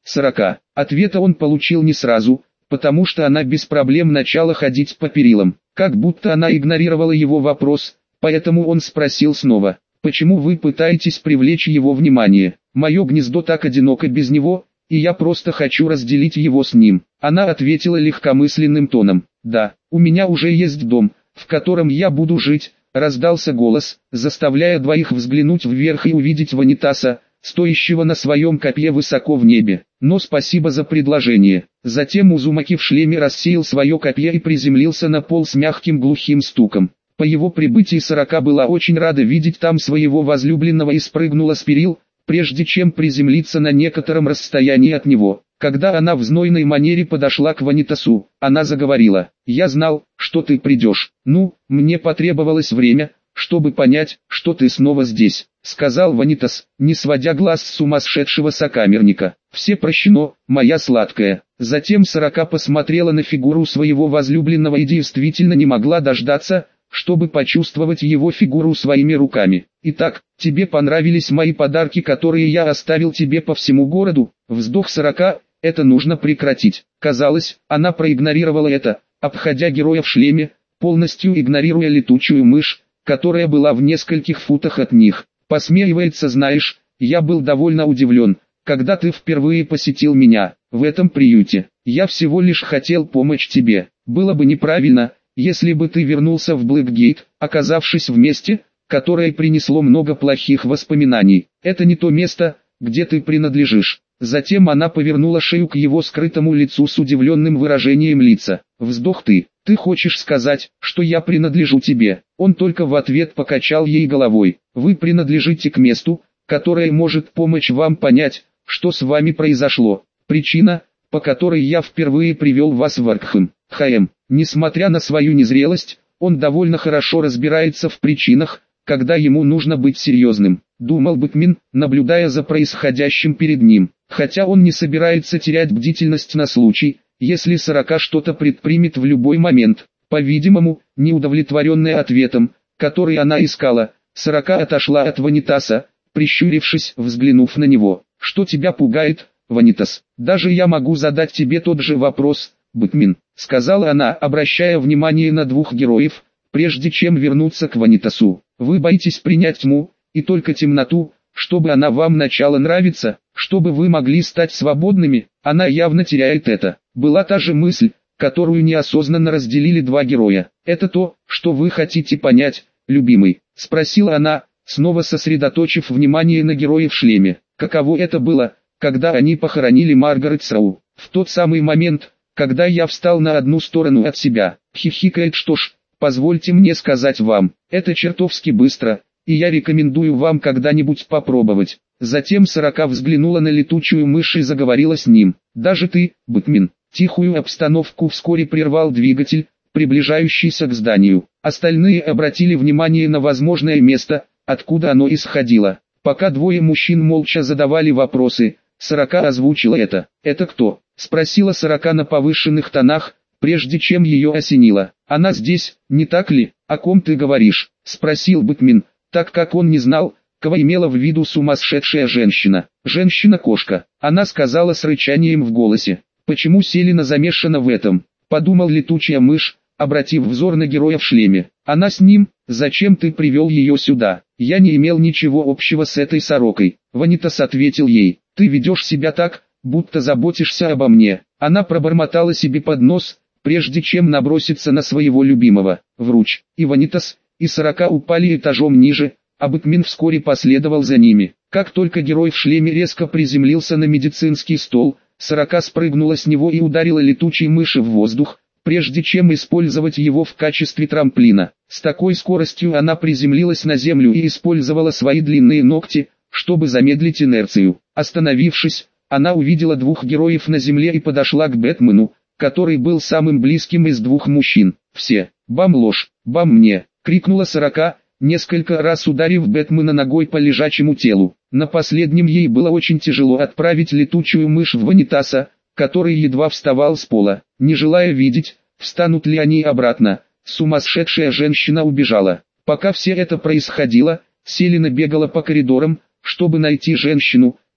сорока. Ответа он получил не сразу, потому что она без проблем начала ходить по перилам. Как будто она игнорировала его вопрос, поэтому он спросил снова: «Почему вы пытаетесь привлечь его внимание? Мое гнездо так одиноко без него, и я просто хочу разделить его с ним». Она ответила легкомысленным тоном: «Да, у меня уже есть дом, в котором я буду жить». Раздался голос, заставляя двоих взглянуть вверх и увидеть Ванитаса, стоящего на своем копье высоко в небе. «Но спасибо за предложение». Затем Узумаки в шлеме рассеял свое копье и приземлился на пол с мягким глухим стуком. По его прибытии сорока была очень рада видеть там своего возлюбленного и спрыгнула с перил, прежде чем приземлиться на некотором расстоянии от него. Когда она в знойной манере подошла к Ванитасу, она заговорила: «Я знал, что ты придешь. Ну, мне потребовалось время, чтобы понять, что ты снова здесь», — сказал Ванитас, не сводя глаз с сумасшедшего сокамерника. «Все прощено, моя сладкая». Затем сорока посмотрела на фигуру своего возлюбленного и действительно не могла дождаться, чтобы почувствовать его фигуру своими руками. «Итак, тебе понравились мои подарки, которые я оставил тебе по всему городу?» Вздох сорока: «Это нужно прекратить». Казалось, она проигнорировала это, обходя героя в шлеме, полностью игнорируя летучую мышь, которая была в нескольких футах от них. Посмеивается: «Знаешь, я был довольно удивлен, когда ты впервые посетил меня, в этом приюте. Я всего лишь хотел помочь тебе. Было бы неправильно, если бы ты вернулся в Блэкгейт, оказавшись в месте, которое принесло много плохих воспоминаний. Это не то место, где ты принадлежишь». Затем она повернула шею к его скрытому лицу с удивленным выражением лица. «Вздох ты, ты хочешь сказать, что я принадлежу тебе?» Он только в ответ покачал ей головой. «Вы принадлежите к месту, которое может помочь вам понять, что с вами произошло. Причина, по которой я впервые привел вас в Аркхэм. Хаэм». Несмотря на свою незрелость, он довольно хорошо разбирается в причинах, когда ему нужно быть серьезным, думал Бэтмен, наблюдая за происходящим перед ним. Хотя он не собирается терять бдительность на случай, если сорока что-то предпримет в любой момент. По-видимому, неудовлетворенная ответом, который она искала, сорока отошла от Ванитаса, прищурившись, взглянув на него. «Что тебя пугает, Ванитас? Даже я могу задать тебе тот же вопрос, Бэтмен», — сказала она, обращая внимание на двух героев, прежде чем вернуться к Ванитасу. «Вы боитесь принять тьму, и только темноту, чтобы она вам начала нравиться, чтобы вы могли стать свободными?» Она явно теряет это. Была та же мысль, которую неосознанно разделили два героя. «Это то, что вы хотите понять, любимый?» — спросила она, снова сосредоточив внимание на герое в шлеме. «Каково это было, когда они похоронили Маргарет Сроу? В тот самый момент, когда я встал на одну сторону от себя», — хихикает. «Что ж, позвольте мне сказать вам, это чертовски быстро, и я рекомендую вам когда-нибудь попробовать». Затем сорока взглянула на летучую мышь и заговорила с ним. «Даже ты, Бэтмен». Тихую обстановку вскоре прервал двигатель, приближающийся к зданию. Остальные обратили внимание на возможное место, откуда оно исходило. Пока двое мужчин молча задавали вопросы, сорока озвучила это. «Это кто?» — спросила сорока на повышенных тонах, прежде чем ее осенило. «Она здесь, не так ли?» «О ком ты говоришь?» — спросил Бэтмен, так как он не знал, кого имела в виду сумасшедшая женщина. «Женщина-кошка», — она сказала с рычанием в голосе. «Почему Селена замешана в этом?» — подумал летучая мышь, обратив взор на героя в шлеме. «Она с ним? Зачем ты привел ее сюда?» «Я не имел ничего общего с этой сорокой», — Ванитас ответил ей. «Ты ведешь себя так, будто заботишься обо мне». Она пробормотала себе под нос, прежде чем наброситься на своего любимого. Вруч, и Ванитас, и сорока упали этажом ниже, а Бэтмен вскоре последовал за ними. Как только герой в шлеме резко приземлился на медицинский стол, сорока спрыгнула с него и ударила летучей мыши в воздух, прежде чем использовать его в качестве трамплина. С такой скоростью она приземлилась на землю и использовала свои длинные ногти, чтобы замедлить инерцию. Остановившись, она увидела двух героев на земле и подошла к Бэтмену, который был самым близким из двух мужчин. «Все, бам ложь, бам мне!» — крикнула сорока, несколько раз ударив Бэтмена ногой по лежачему телу. На последнем ей было очень тяжело отправить летучую мышь в Ванитаса, который едва вставал с пола. Не желая видеть, встанут ли они обратно, сумасшедшая женщина убежала. Пока все это происходило, Селена бегала по коридорам, чтобы найти женщину,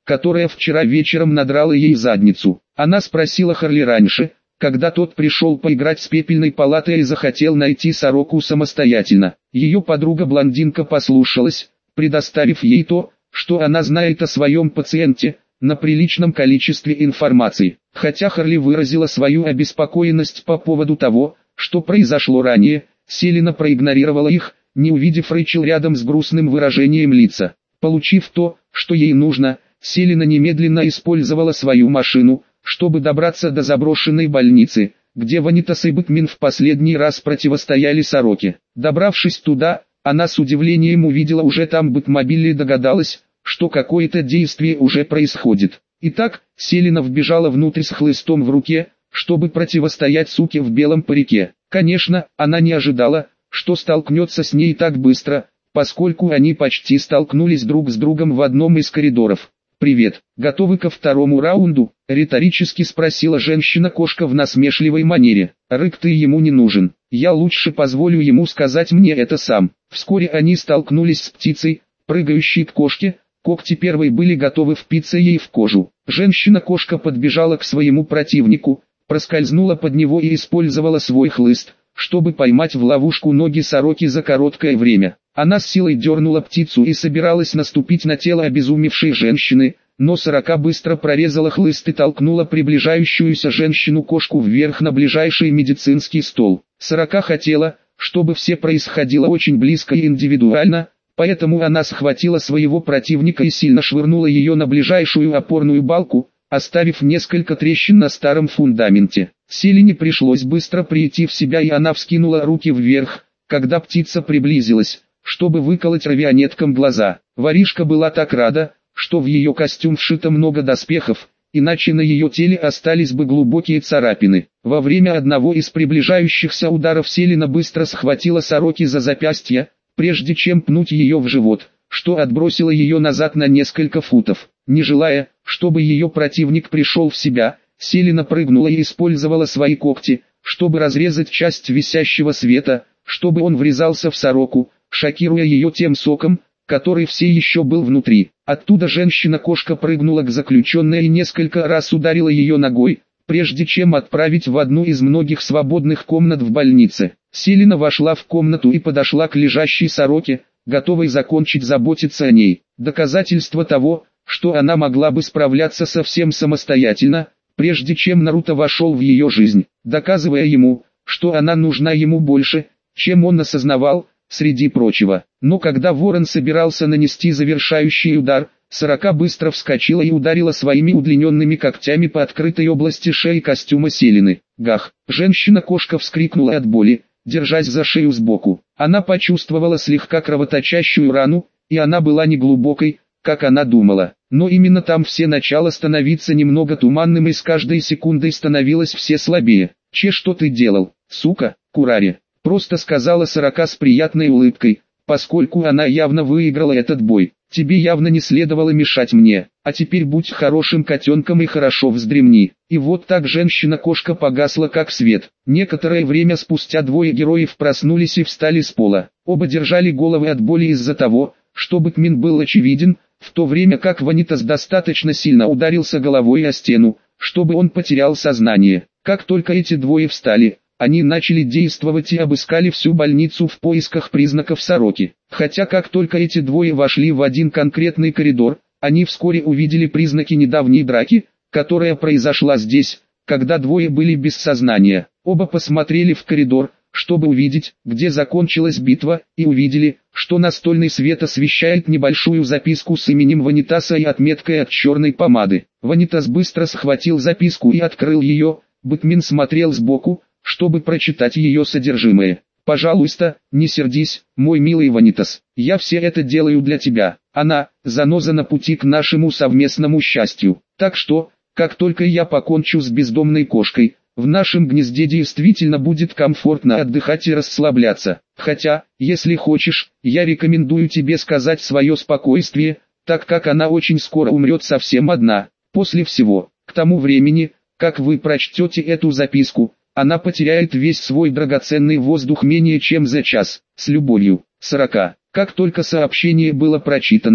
которая вчера вечером надрала ей задницу. Она спросила Харли раньше, когда тот пришел поиграть с пепельной палатой и захотел найти сороку самостоятельно. Ее подруга-блондинка послушалась, предоставив ей то, что она знает о своем пациенте, на приличном количестве информации. Хотя Харли выразила свою обеспокоенность по поводу того, что произошло ранее, Селина проигнорировала их, не увидев Рэйчел рядом с грустным выражением лица. Получив то, что ей нужно, Селина немедленно использовала свою машину, чтобы добраться до заброшенной больницы, где Ванитас и Бэтмен в последний раз противостояли сороке. Добравшись туда, она с удивлением увидела уже там Бэтмобиль и догадалась, что какое-то действие уже происходит. Итак, Селина вбежала внутрь с хлыстом в руке, чтобы противостоять суке в белом парике. Конечно, она не ожидала, что столкнется с ней так быстро, поскольку они почти столкнулись друг с другом в одном из коридоров. «Привет, готовы ко второму раунду?» – риторически спросила женщина-кошка в насмешливой манере. «Рык, ты ему не нужен, я лучше позволю ему сказать мне это сам». Вскоре они столкнулись с птицей, прыгающей к кошке, когти первой были готовы впиться ей в кожу. Женщина-кошка подбежала к своему противнику, проскользнула под него и использовала свой хлыст, чтобы поймать в ловушку ноги сороки за короткое время. Она с силой дернула птицу и собиралась наступить на тело обезумевшей женщины, но сорока быстро прорезала хлыст и толкнула приближающуюся женщину-кошку вверх на ближайший медицинский стол. Сорока хотела, чтобы все происходило очень близко и индивидуально, поэтому она схватила своего противника и сильно швырнула ее на ближайшую опорную балку, оставив несколько трещин на старом фундаменте. Селине пришлось быстро прийти в себя, и она вскинула руки вверх, когда птица приблизилась, чтобы выколоть равионеткам глаза. Воришка была так рада, что в ее костюм вшито много доспехов, иначе на ее теле остались бы глубокие царапины. Во время одного из приближающихся ударов Селина быстро схватила сороки за запястье, прежде чем пнуть ее в живот, что отбросило ее назад на несколько футов. Не желая, чтобы ее противник пришел в себя, Селина прыгнула и использовала свои когти, чтобы разрезать часть висящего света, чтобы он врезался в сороку, шокируя ее тем соком, который все еще был внутри. Оттуда женщина-кошка прыгнула к заключенной и несколько раз ударила ее ногой, прежде чем отправить в одну из многих свободных комнат в больнице. Селина вошла в комнату и подошла к лежащей сороке, готовой закончить заботиться о ней. Доказательство того, что она могла бы справляться совсем самостоятельно, прежде чем Наруто вошел в ее жизнь, доказывая ему, что она нужна ему больше, чем он осознавал, среди прочего. Но когда Ворон собирался нанести завершающий удар, сорока быстро вскочила и ударила своими удлиненными когтями по открытой области шеи костюма Селины. Гах! Женщина-кошка вскрикнула от боли, держась за шею сбоку. Она почувствовала слегка кровоточащую рану, и она была не глубокой, как она думала. Но именно там все начало становиться немного туманным, и с каждой секундой становилось все слабее. «Че, что ты делал, сука, Курари?» Просто сказала сорока с приятной улыбкой, поскольку она явно выиграла этот бой. «Тебе явно не следовало мешать мне, а теперь будь хорошим котенком и хорошо вздремни». И вот так женщина-кошка погасла как свет. Некоторое время спустя двое героев проснулись и встали с пола. Оба держали головы от боли из-за того, что Бэтмен был очевиден, в то время как Ванитас достаточно сильно ударился головой о стену, чтобы он потерял сознание. Как только эти двое встали, они начали действовать и обыскали всю больницу в поисках признаков сороки. Хотя как только эти двое вошли в один конкретный коридор, они вскоре увидели признаки недавней драки, которая произошла здесь, когда двое были без сознания. Оба посмотрели в коридор, чтобы увидеть, где закончилась битва, и увидели, что настольный свет освещает небольшую записку с именем Ванитаса и отметкой от черной помады. Ванитас быстро схватил записку и открыл ее. Бэтмен смотрел сбоку, чтобы прочитать ее содержимое. «Пожалуйста, не сердись, мой милый Ванитас, я все это делаю для тебя. Она – заноза на пути к нашему совместному счастью. Так что, как только я покончу с бездомной кошкой, в нашем гнезде действительно будет комфортно отдыхать и расслабляться. Хотя, если хочешь, я рекомендую тебе сказать свое спокойствие, так как она очень скоро умрет совсем одна. После всего, к тому времени, как вы прочтете эту записку, она потеряет весь свой драгоценный воздух менее чем за час. С любовью, сорока». Как только сообщение было прочитано,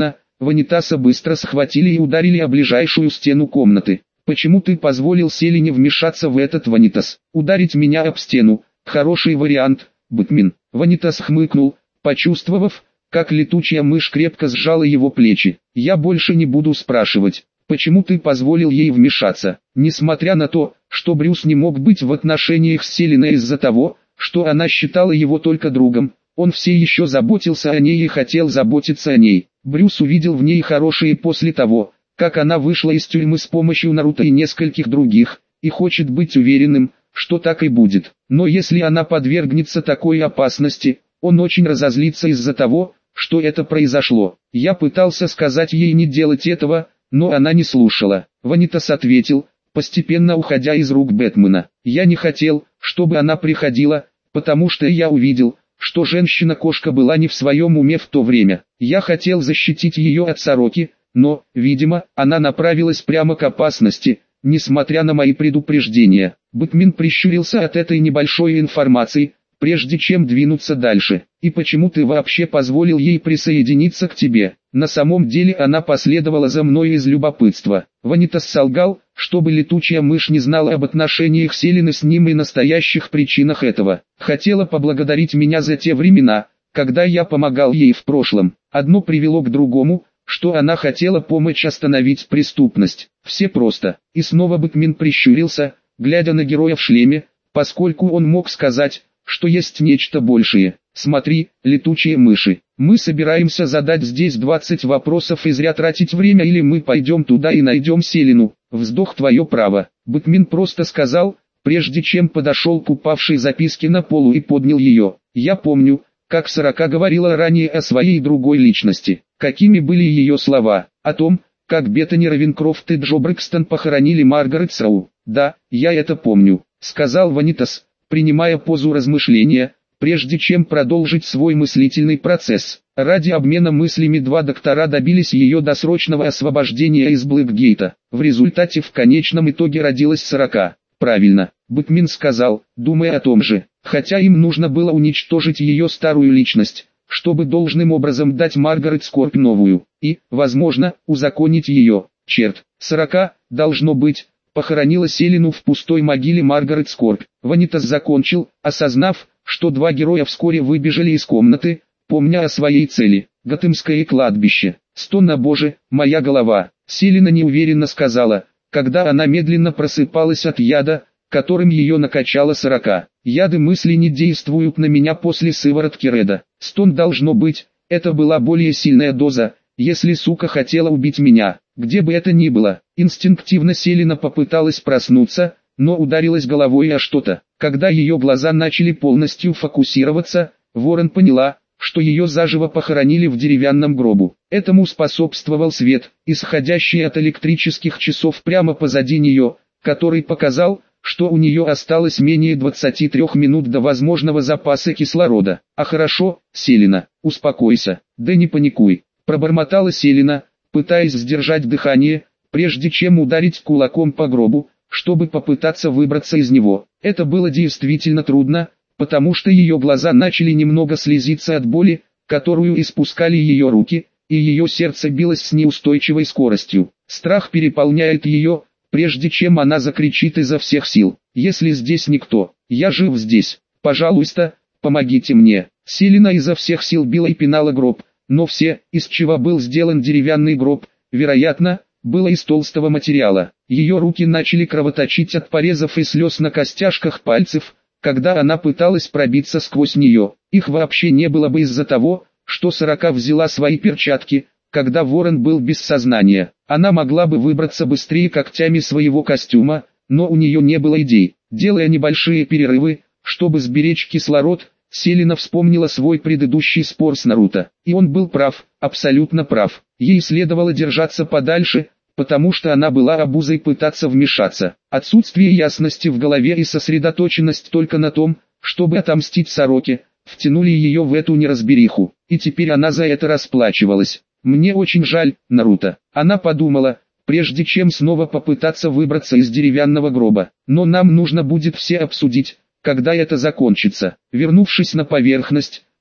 Ванитаса быстро схватили и ударили о ближайшую стену комнаты. «Почему ты позволил Селине вмешаться в этот, Ванитас? Ударить меня об стену? Хороший вариант, Бэтмен». Ванитас хмыкнул, почувствовав, как летучая мышь крепко сжала его плечи. «Я больше не буду спрашивать, почему ты позволил ей вмешаться». Несмотря на то, что Брюс не мог быть в отношениях с Селиной из-за того, что она считала его только другом, он все еще заботился о ней и хотел заботиться о ней. Брюс увидел в ней хорошее после того, как она вышла из тюрьмы с помощью Наруто и нескольких других, и хочет быть уверенным, что так и будет. Но если она подвергнется такой опасности, он очень разозлится из-за того, что это произошло. Я пытался сказать ей не делать этого, но она не слушала. Ванитас ответил, постепенно уходя из рук Бэтмена. Я не хотел, чтобы она приходила, потому что я увидел, что женщина-кошка была не в своем уме в то время. Я хотел защитить ее от Сороки, но, видимо, она направилась прямо к опасности, несмотря на мои предупреждения. Бэтмен прищурился от этой небольшой информации, прежде чем двинуться дальше. «И почему ты вообще позволил ей присоединиться к тебе?» На самом деле она последовала за мной из любопытства. Ванитас солгал, чтобы летучая мышь не знала об отношениях Селины с ним и настоящих причинах этого. Хотела поблагодарить меня за те времена, когда я помогал ей в прошлом. Одно привело к другому, что она хотела помочь остановить преступность. Все просто. И снова Бэтмен прищурился, глядя на героя в шлеме, поскольку он мог сказать, что есть нечто большее. «Смотри, летучие мыши, мы собираемся задать здесь двадцать вопросов и зря тратить время, или мы пойдем туда и найдем Селину. Вздох, твое право». Бэтмен просто сказал, прежде чем подошел к упавшей записке на полу и поднял ее. «Я помню, как Сорока говорила ранее о своей другой личности. Какими были ее слова? О том, как Беттани Равенкрофт и Джо Брэкстон похоронили Маргарет Сроу. Да, я это помню», — сказал Ванитас, принимая позу размышления, прежде чем продолжить свой мыслительный процесс. Ради обмена мыслями два доктора добились ее досрочного освобождения из Блэкгейта. В результате в конечном итоге родилась Сорока. «Правильно», — Бэтмен сказал, думая о том же, хотя им нужно было уничтожить ее старую личность, чтобы должным образом дать Маргарет Скорбь новую, и, возможно, узаконить ее. Черт, Сорока, должно быть, похоронила Селину в пустой могиле Маргарет Скорбь. Ванитас закончил, осознав, что два героя вскоре выбежали из комнаты, помня о своей цели. Готэмское кладбище. «Стон, на боже, моя голова!» Селина неуверенно сказала, когда она медленно просыпалась от яда, которым ее накачала Сорока. «Яды мысли не действуют на меня после сыворотки Реда. Стон, должно быть, это была более сильная доза, если сука хотела убить меня, где бы это ни было». Инстинктивно Селина попыталась проснуться, но ударилась головой о что-то. Когда ее глаза начали полностью фокусироваться, Ворон поняла, что ее заживо похоронили в деревянном гробу. Этому способствовал свет, исходящий от электрических часов прямо позади нее, который показал, что у нее осталось менее двадцати трёх минут до возможного запаса кислорода. «А хорошо, Селина, успокойся, да не паникуй», — пробормотала Селина, пытаясь сдержать дыхание, прежде чем ударить кулаком по гробу, чтобы попытаться выбраться из него. Это было действительно трудно, потому что ее глаза начали немного слезиться от боли, которую испускали ее руки, и ее сердце билось с неустойчивой скоростью. Страх переполняет ее, прежде чем она закричит изо всех сил. «Если здесь никто, я жив здесь, пожалуйста, помогите мне». Селина изо всех сил била и пинала гроб, но все, из чего был сделан деревянный гроб, вероятно, было из толстого материала. Ее руки начали кровоточить от порезов и слез на костяшках пальцев, когда она пыталась пробиться сквозь нее. Их вообще не было бы из-за того, что Сорока взяла свои перчатки, когда Ворон был без сознания. Она могла бы выбраться быстрее когтями своего костюма, но у нее не было идей. Делая небольшие перерывы, чтобы сберечь кислород, Селина вспомнила свой предыдущий спор с Наруто. И он был прав, абсолютно прав. Ей следовало держаться подальше, потому что она была обузой пытаться вмешаться. Отсутствие ясности в голове и сосредоточенность только на том, чтобы отомстить Сороке, втянули ее в эту неразбериху, и теперь она за это расплачивалась. «Мне очень жаль, Наруто», она подумала, прежде чем снова попытаться выбраться из деревянного гроба. «Но нам нужно будет все обсудить, когда это закончится». Вернувшись на поверхность,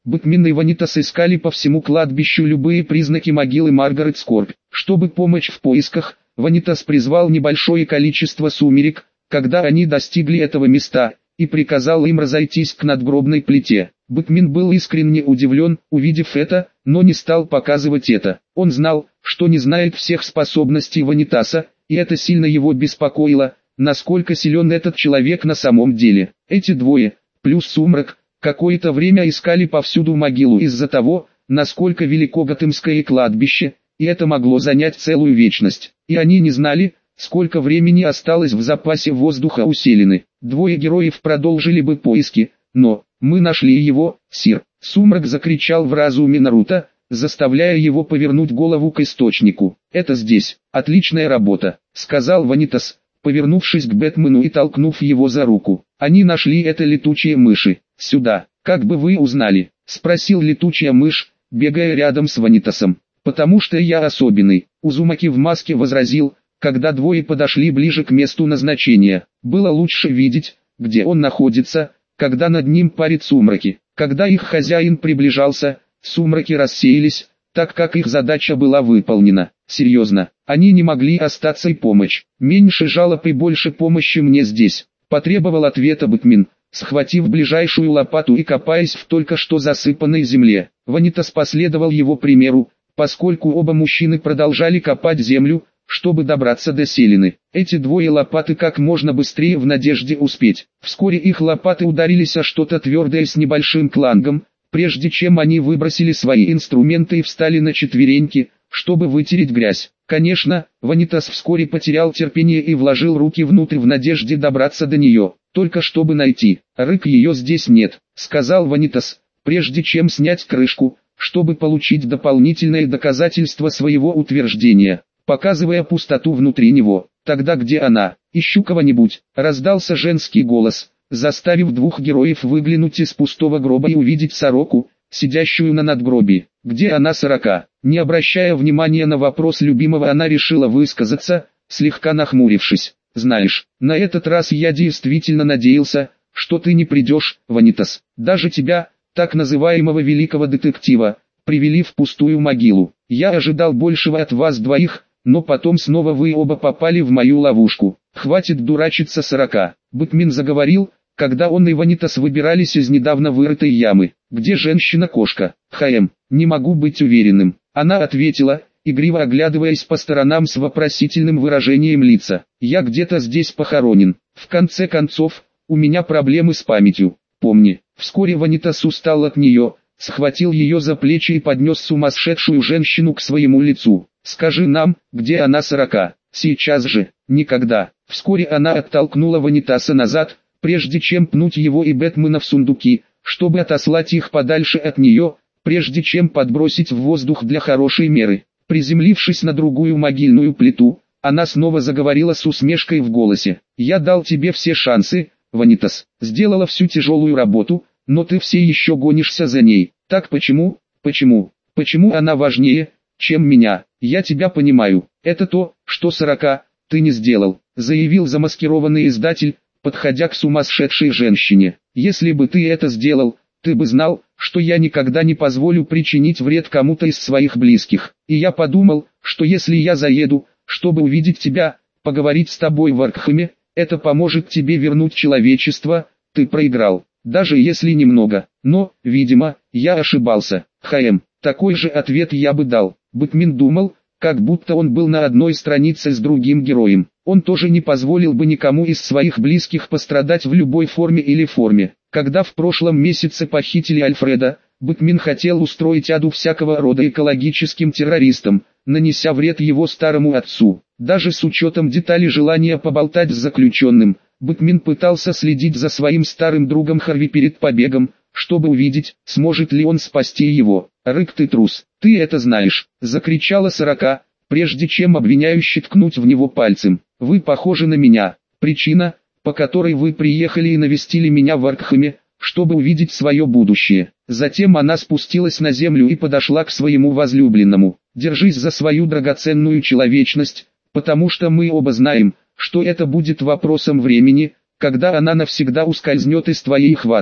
Бэтмен и Ванитас искали по всему кладбищу любые признаки могилы Маргарет Скорбь. Чтобы помочь в поисках, Ванитас призвал небольшое количество сумерек, когда они достигли этого места, и приказал им разойтись к надгробной плите. Бэтмен был искренне удивлен, увидев это, но не стал показывать это. Он знал, что не знает всех способностей Ванитаса, и это сильно его беспокоило, насколько силен этот человек на самом деле. Эти двое, плюс Сумрак, какое-то время искали повсюду могилу из-за того, насколько велико Готэмское кладбище, и это могло занять целую вечность. И они не знали, сколько времени осталось в запасе воздуха у Селены. Двое героев продолжили бы поиски, но «мы нашли его, сир!» Сумрак закричал в разуме Наруто, заставляя его повернуть голову к источнику. «Это здесь, отличная работа», — сказал Ванитас, повернувшись к Бэтмену и толкнув его за руку. «Они нашли это летучие мыши. Сюда, как бы вы узнали?» — спросил летучая мышь, бегая рядом с Ванитасом. «Потому что я особенный», — Узумаки в маске возразил, когда двое подошли ближе к месту назначения. Было лучше видеть, где он находится, когда над ним парят сумраки. Когда их хозяин приближался, сумраки рассеялись, так как их задача была выполнена. Серьезно, они не могли остаться и помочь. «Меньше жалоб и больше помощи мне здесь», — потребовал ответа Бэтмен, схватив ближайшую лопату и копаясь в только что засыпанной земле. Ванитас последовал его примеру, поскольку оба мужчины продолжали копать землю, чтобы добраться до Селены. Эти двое лопаты как можно быстрее в надежде успеть. Вскоре их лопаты ударились о что-то твердое с небольшим клангом, прежде чем они выбросили свои инструменты и встали на четвереньки, чтобы вытереть грязь. Конечно, Ванитас вскоре потерял терпение и вложил руки внутрь в надежде добраться до нее, только чтобы найти. «Рык, ее здесь нет», — сказал Ванитас, прежде чем снять крышку, чтобы получить дополнительное доказательство своего утверждения, показывая пустоту внутри него. «Тогда где она? Ищу кого-нибудь», — раздался женский голос, заставив двух героев выглянуть из пустого гроба и увидеть сороку, сидящую на надгробии. «Где она, сорока?» Не обращая внимания на вопрос любимого, она решила высказаться, слегка нахмурившись. «Знаешь, на этот раз я действительно надеялся, что ты не придешь, Ванитас. Даже тебя, так называемого великого детектива, привели в пустую могилу. Я ожидал большего от вас двоих, но потом снова вы оба попали в мою ловушку. Хватит дурачиться, сорока». Бэтмен заговорил, когда он и Ванитас выбирались из недавно вырытой ямы. «Где женщина-кошка? Хм, не могу быть уверенным». Она ответила, игриво оглядываясь по сторонам с вопросительным выражением лица. «Я где-то здесь похоронен. В конце концов, у меня проблемы с памятью. Помни». Вскоре Ванитас устал от нее, схватил ее за плечи и поднес сумасшедшую женщину к своему лицу. «Скажи нам, где она, сорока? Сейчас же». «Никогда». Вскоре она оттолкнула Ванитаса назад, прежде чем пнуть его и Бэтмена в сундуки, чтобы отослать их подальше от нее, прежде чем подбросить в воздух для хорошей меры. Приземлившись на другую могильную плиту, она снова заговорила с усмешкой в голосе. «Я дал тебе все шансы, Ванитас, сделала всю тяжелую работу, но ты все еще гонишься за ней. Так почему, почему, почему она важнее, чем меня? Я тебя понимаю. Это то, что сорока, ты не сделал», заявил замаскированный издатель, подходя к сумасшедшей женщине. «Если бы ты это сделал, ты бы знал, что я никогда не позволю причинить вред кому-то из своих близких. И я подумал, что если я заеду, чтобы увидеть тебя, поговорить с тобой в Аркхеме, это поможет тебе вернуть человечество. Ты проиграл, даже если немного. Но, видимо, я ошибался. Хм, такой же ответ я бы дал». Бэтмен думал, как будто он был на одной странице с другим героем. Он тоже не позволил бы никому из своих близких пострадать в любой форме или форме. Когда в прошлом месяце похитили Альфреда, Бэтмен хотел устроить аду всякого рода экологическим террористам, нанеся вред его старому отцу. Даже с учетом деталей желания поболтать с заключенным, Бэтмен пытался следить за своим старым другом Харви перед побегом, чтобы увидеть, сможет ли он спасти его. «Рык, ты трус, ты это знаешь», — закричала сорока, прежде чем обвиняюще ткнуть в него пальцем. «Вы похожи на меня. Причина, по которой вы приехали и навестили меня в Аркхеме, чтобы увидеть свое будущее». Затем она спустилась на землю и подошла к своему возлюбленному. «Держись за свою драгоценную человечность, потому что мы оба знаем, что это будет вопросом времени, когда она навсегда ускользнет из твоей хватки.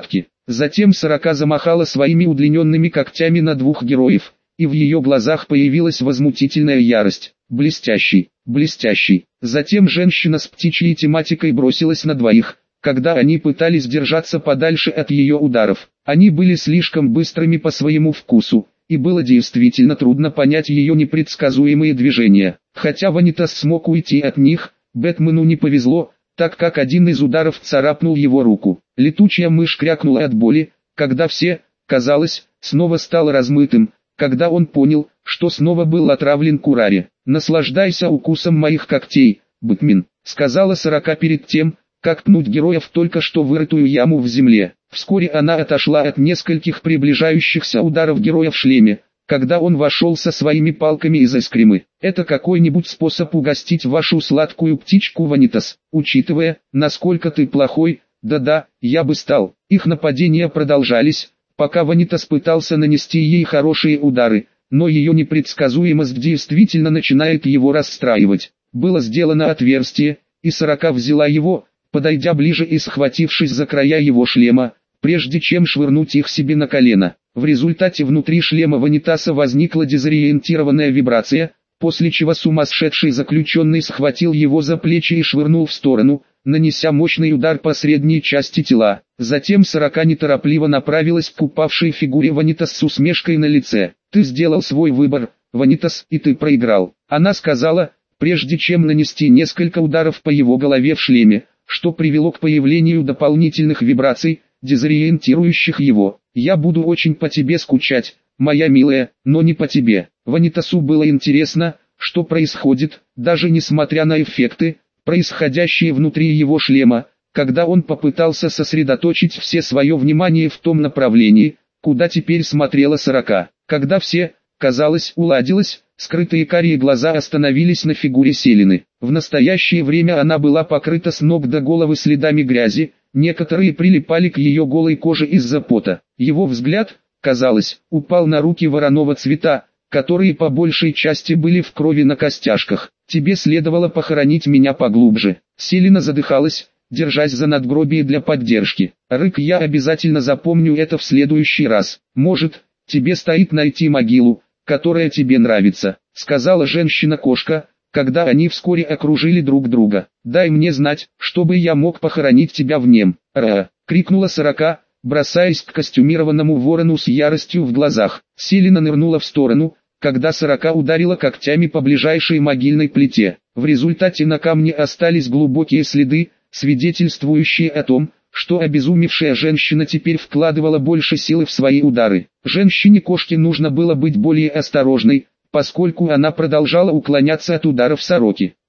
Затем сорока замахала своими удлиненными когтями на двух героев, и в ее глазах появилась возмутительная ярость. Блестящий, блестящий. Затем женщина с птичьей тематикой бросилась на двоих, когда они пытались держаться подальше от ее ударов. Они были слишком быстрыми по своему вкусу, и было действительно трудно понять ее непредсказуемые движения. Хотя Ванитас смог уйти от них, Бэтмену не повезло, так как один из ударов царапнул его руку. Летучая мышь крякнула от боли, когда все, казалось, снова стало размытым, когда он понял, что снова был отравлен Курари. «Наслаждайся укусом моих когтей, Бэтмен», — сказала сорока перед тем, как пнуть героя в только что вырытую яму в земле. Вскоре она отошла от нескольких приближающихся ударов героя в шлеме, когда он вошел со своими палками из эскримы. «Это какой-нибудь способ угостить вашу сладкую птичку, Ванитас, учитывая, насколько ты плохой, да-да, я бы стал». Их нападения продолжались, пока Ванитас пытался нанести ей хорошие удары, но ее непредсказуемость действительно начинает его расстраивать. Было сделано отверстие, и сорока взяла его, подойдя ближе и схватившись за края его шлема, прежде чем швырнуть их себе на колено. В результате внутри шлема Ванитаса возникла дезориентированная вибрация, после чего сумасшедший заключенный схватил его за плечи и швырнул в сторону, нанеся мощный удар по средней части тела. Затем сорока неторопливо направилась к упавшей фигуре Ванитас с усмешкой на лице. «Ты сделал свой выбор, Ванитас, и ты проиграл», — она сказала, прежде чем нанести несколько ударов по его голове в шлеме, что привело к появлению дополнительных вибраций, дезориентирующих его. «Я буду очень по тебе скучать, моя милая, но не по тебе». Ванитасу было интересно, что происходит, даже несмотря на эффекты, происходящие внутри его шлема, когда он попытался сосредоточить все свое внимание в том направлении, куда теперь смотрела сорока. Когда все, казалось, уладилось, скрытые карие глаза остановились на фигуре Селины. В настоящее время она была покрыта с ног до головы следами грязи, некоторые прилипали к ее голой коже из-за пота. Его взгляд, казалось, упал на руки вороного цвета, которые по большей части были в крови на костяшках. «Тебе следовало похоронить меня поглубже». Селина задыхалась, держась за надгробие для поддержки. «Рык, я обязательно запомню это в следующий раз. Может, тебе стоит найти могилу, которая тебе нравится», — сказала женщина-кошка, когда они вскоре окружили друг друга. «Дай мне знать, чтобы я мог похоронить тебя в нем». «Ра!» — крикнула сорока, бросаясь к костюмированному ворону с яростью в глазах. Селина нырнула в сторону, когда сорока ударила когтями по ближайшей могильной плите. В результате на камне остались глубокие следы, свидетельствующие о том, что обезумевшая женщина теперь вкладывала больше силы в свои удары. Женщине-кошке нужно было быть более осторожной, поскольку она продолжала уклоняться от ударов сороки.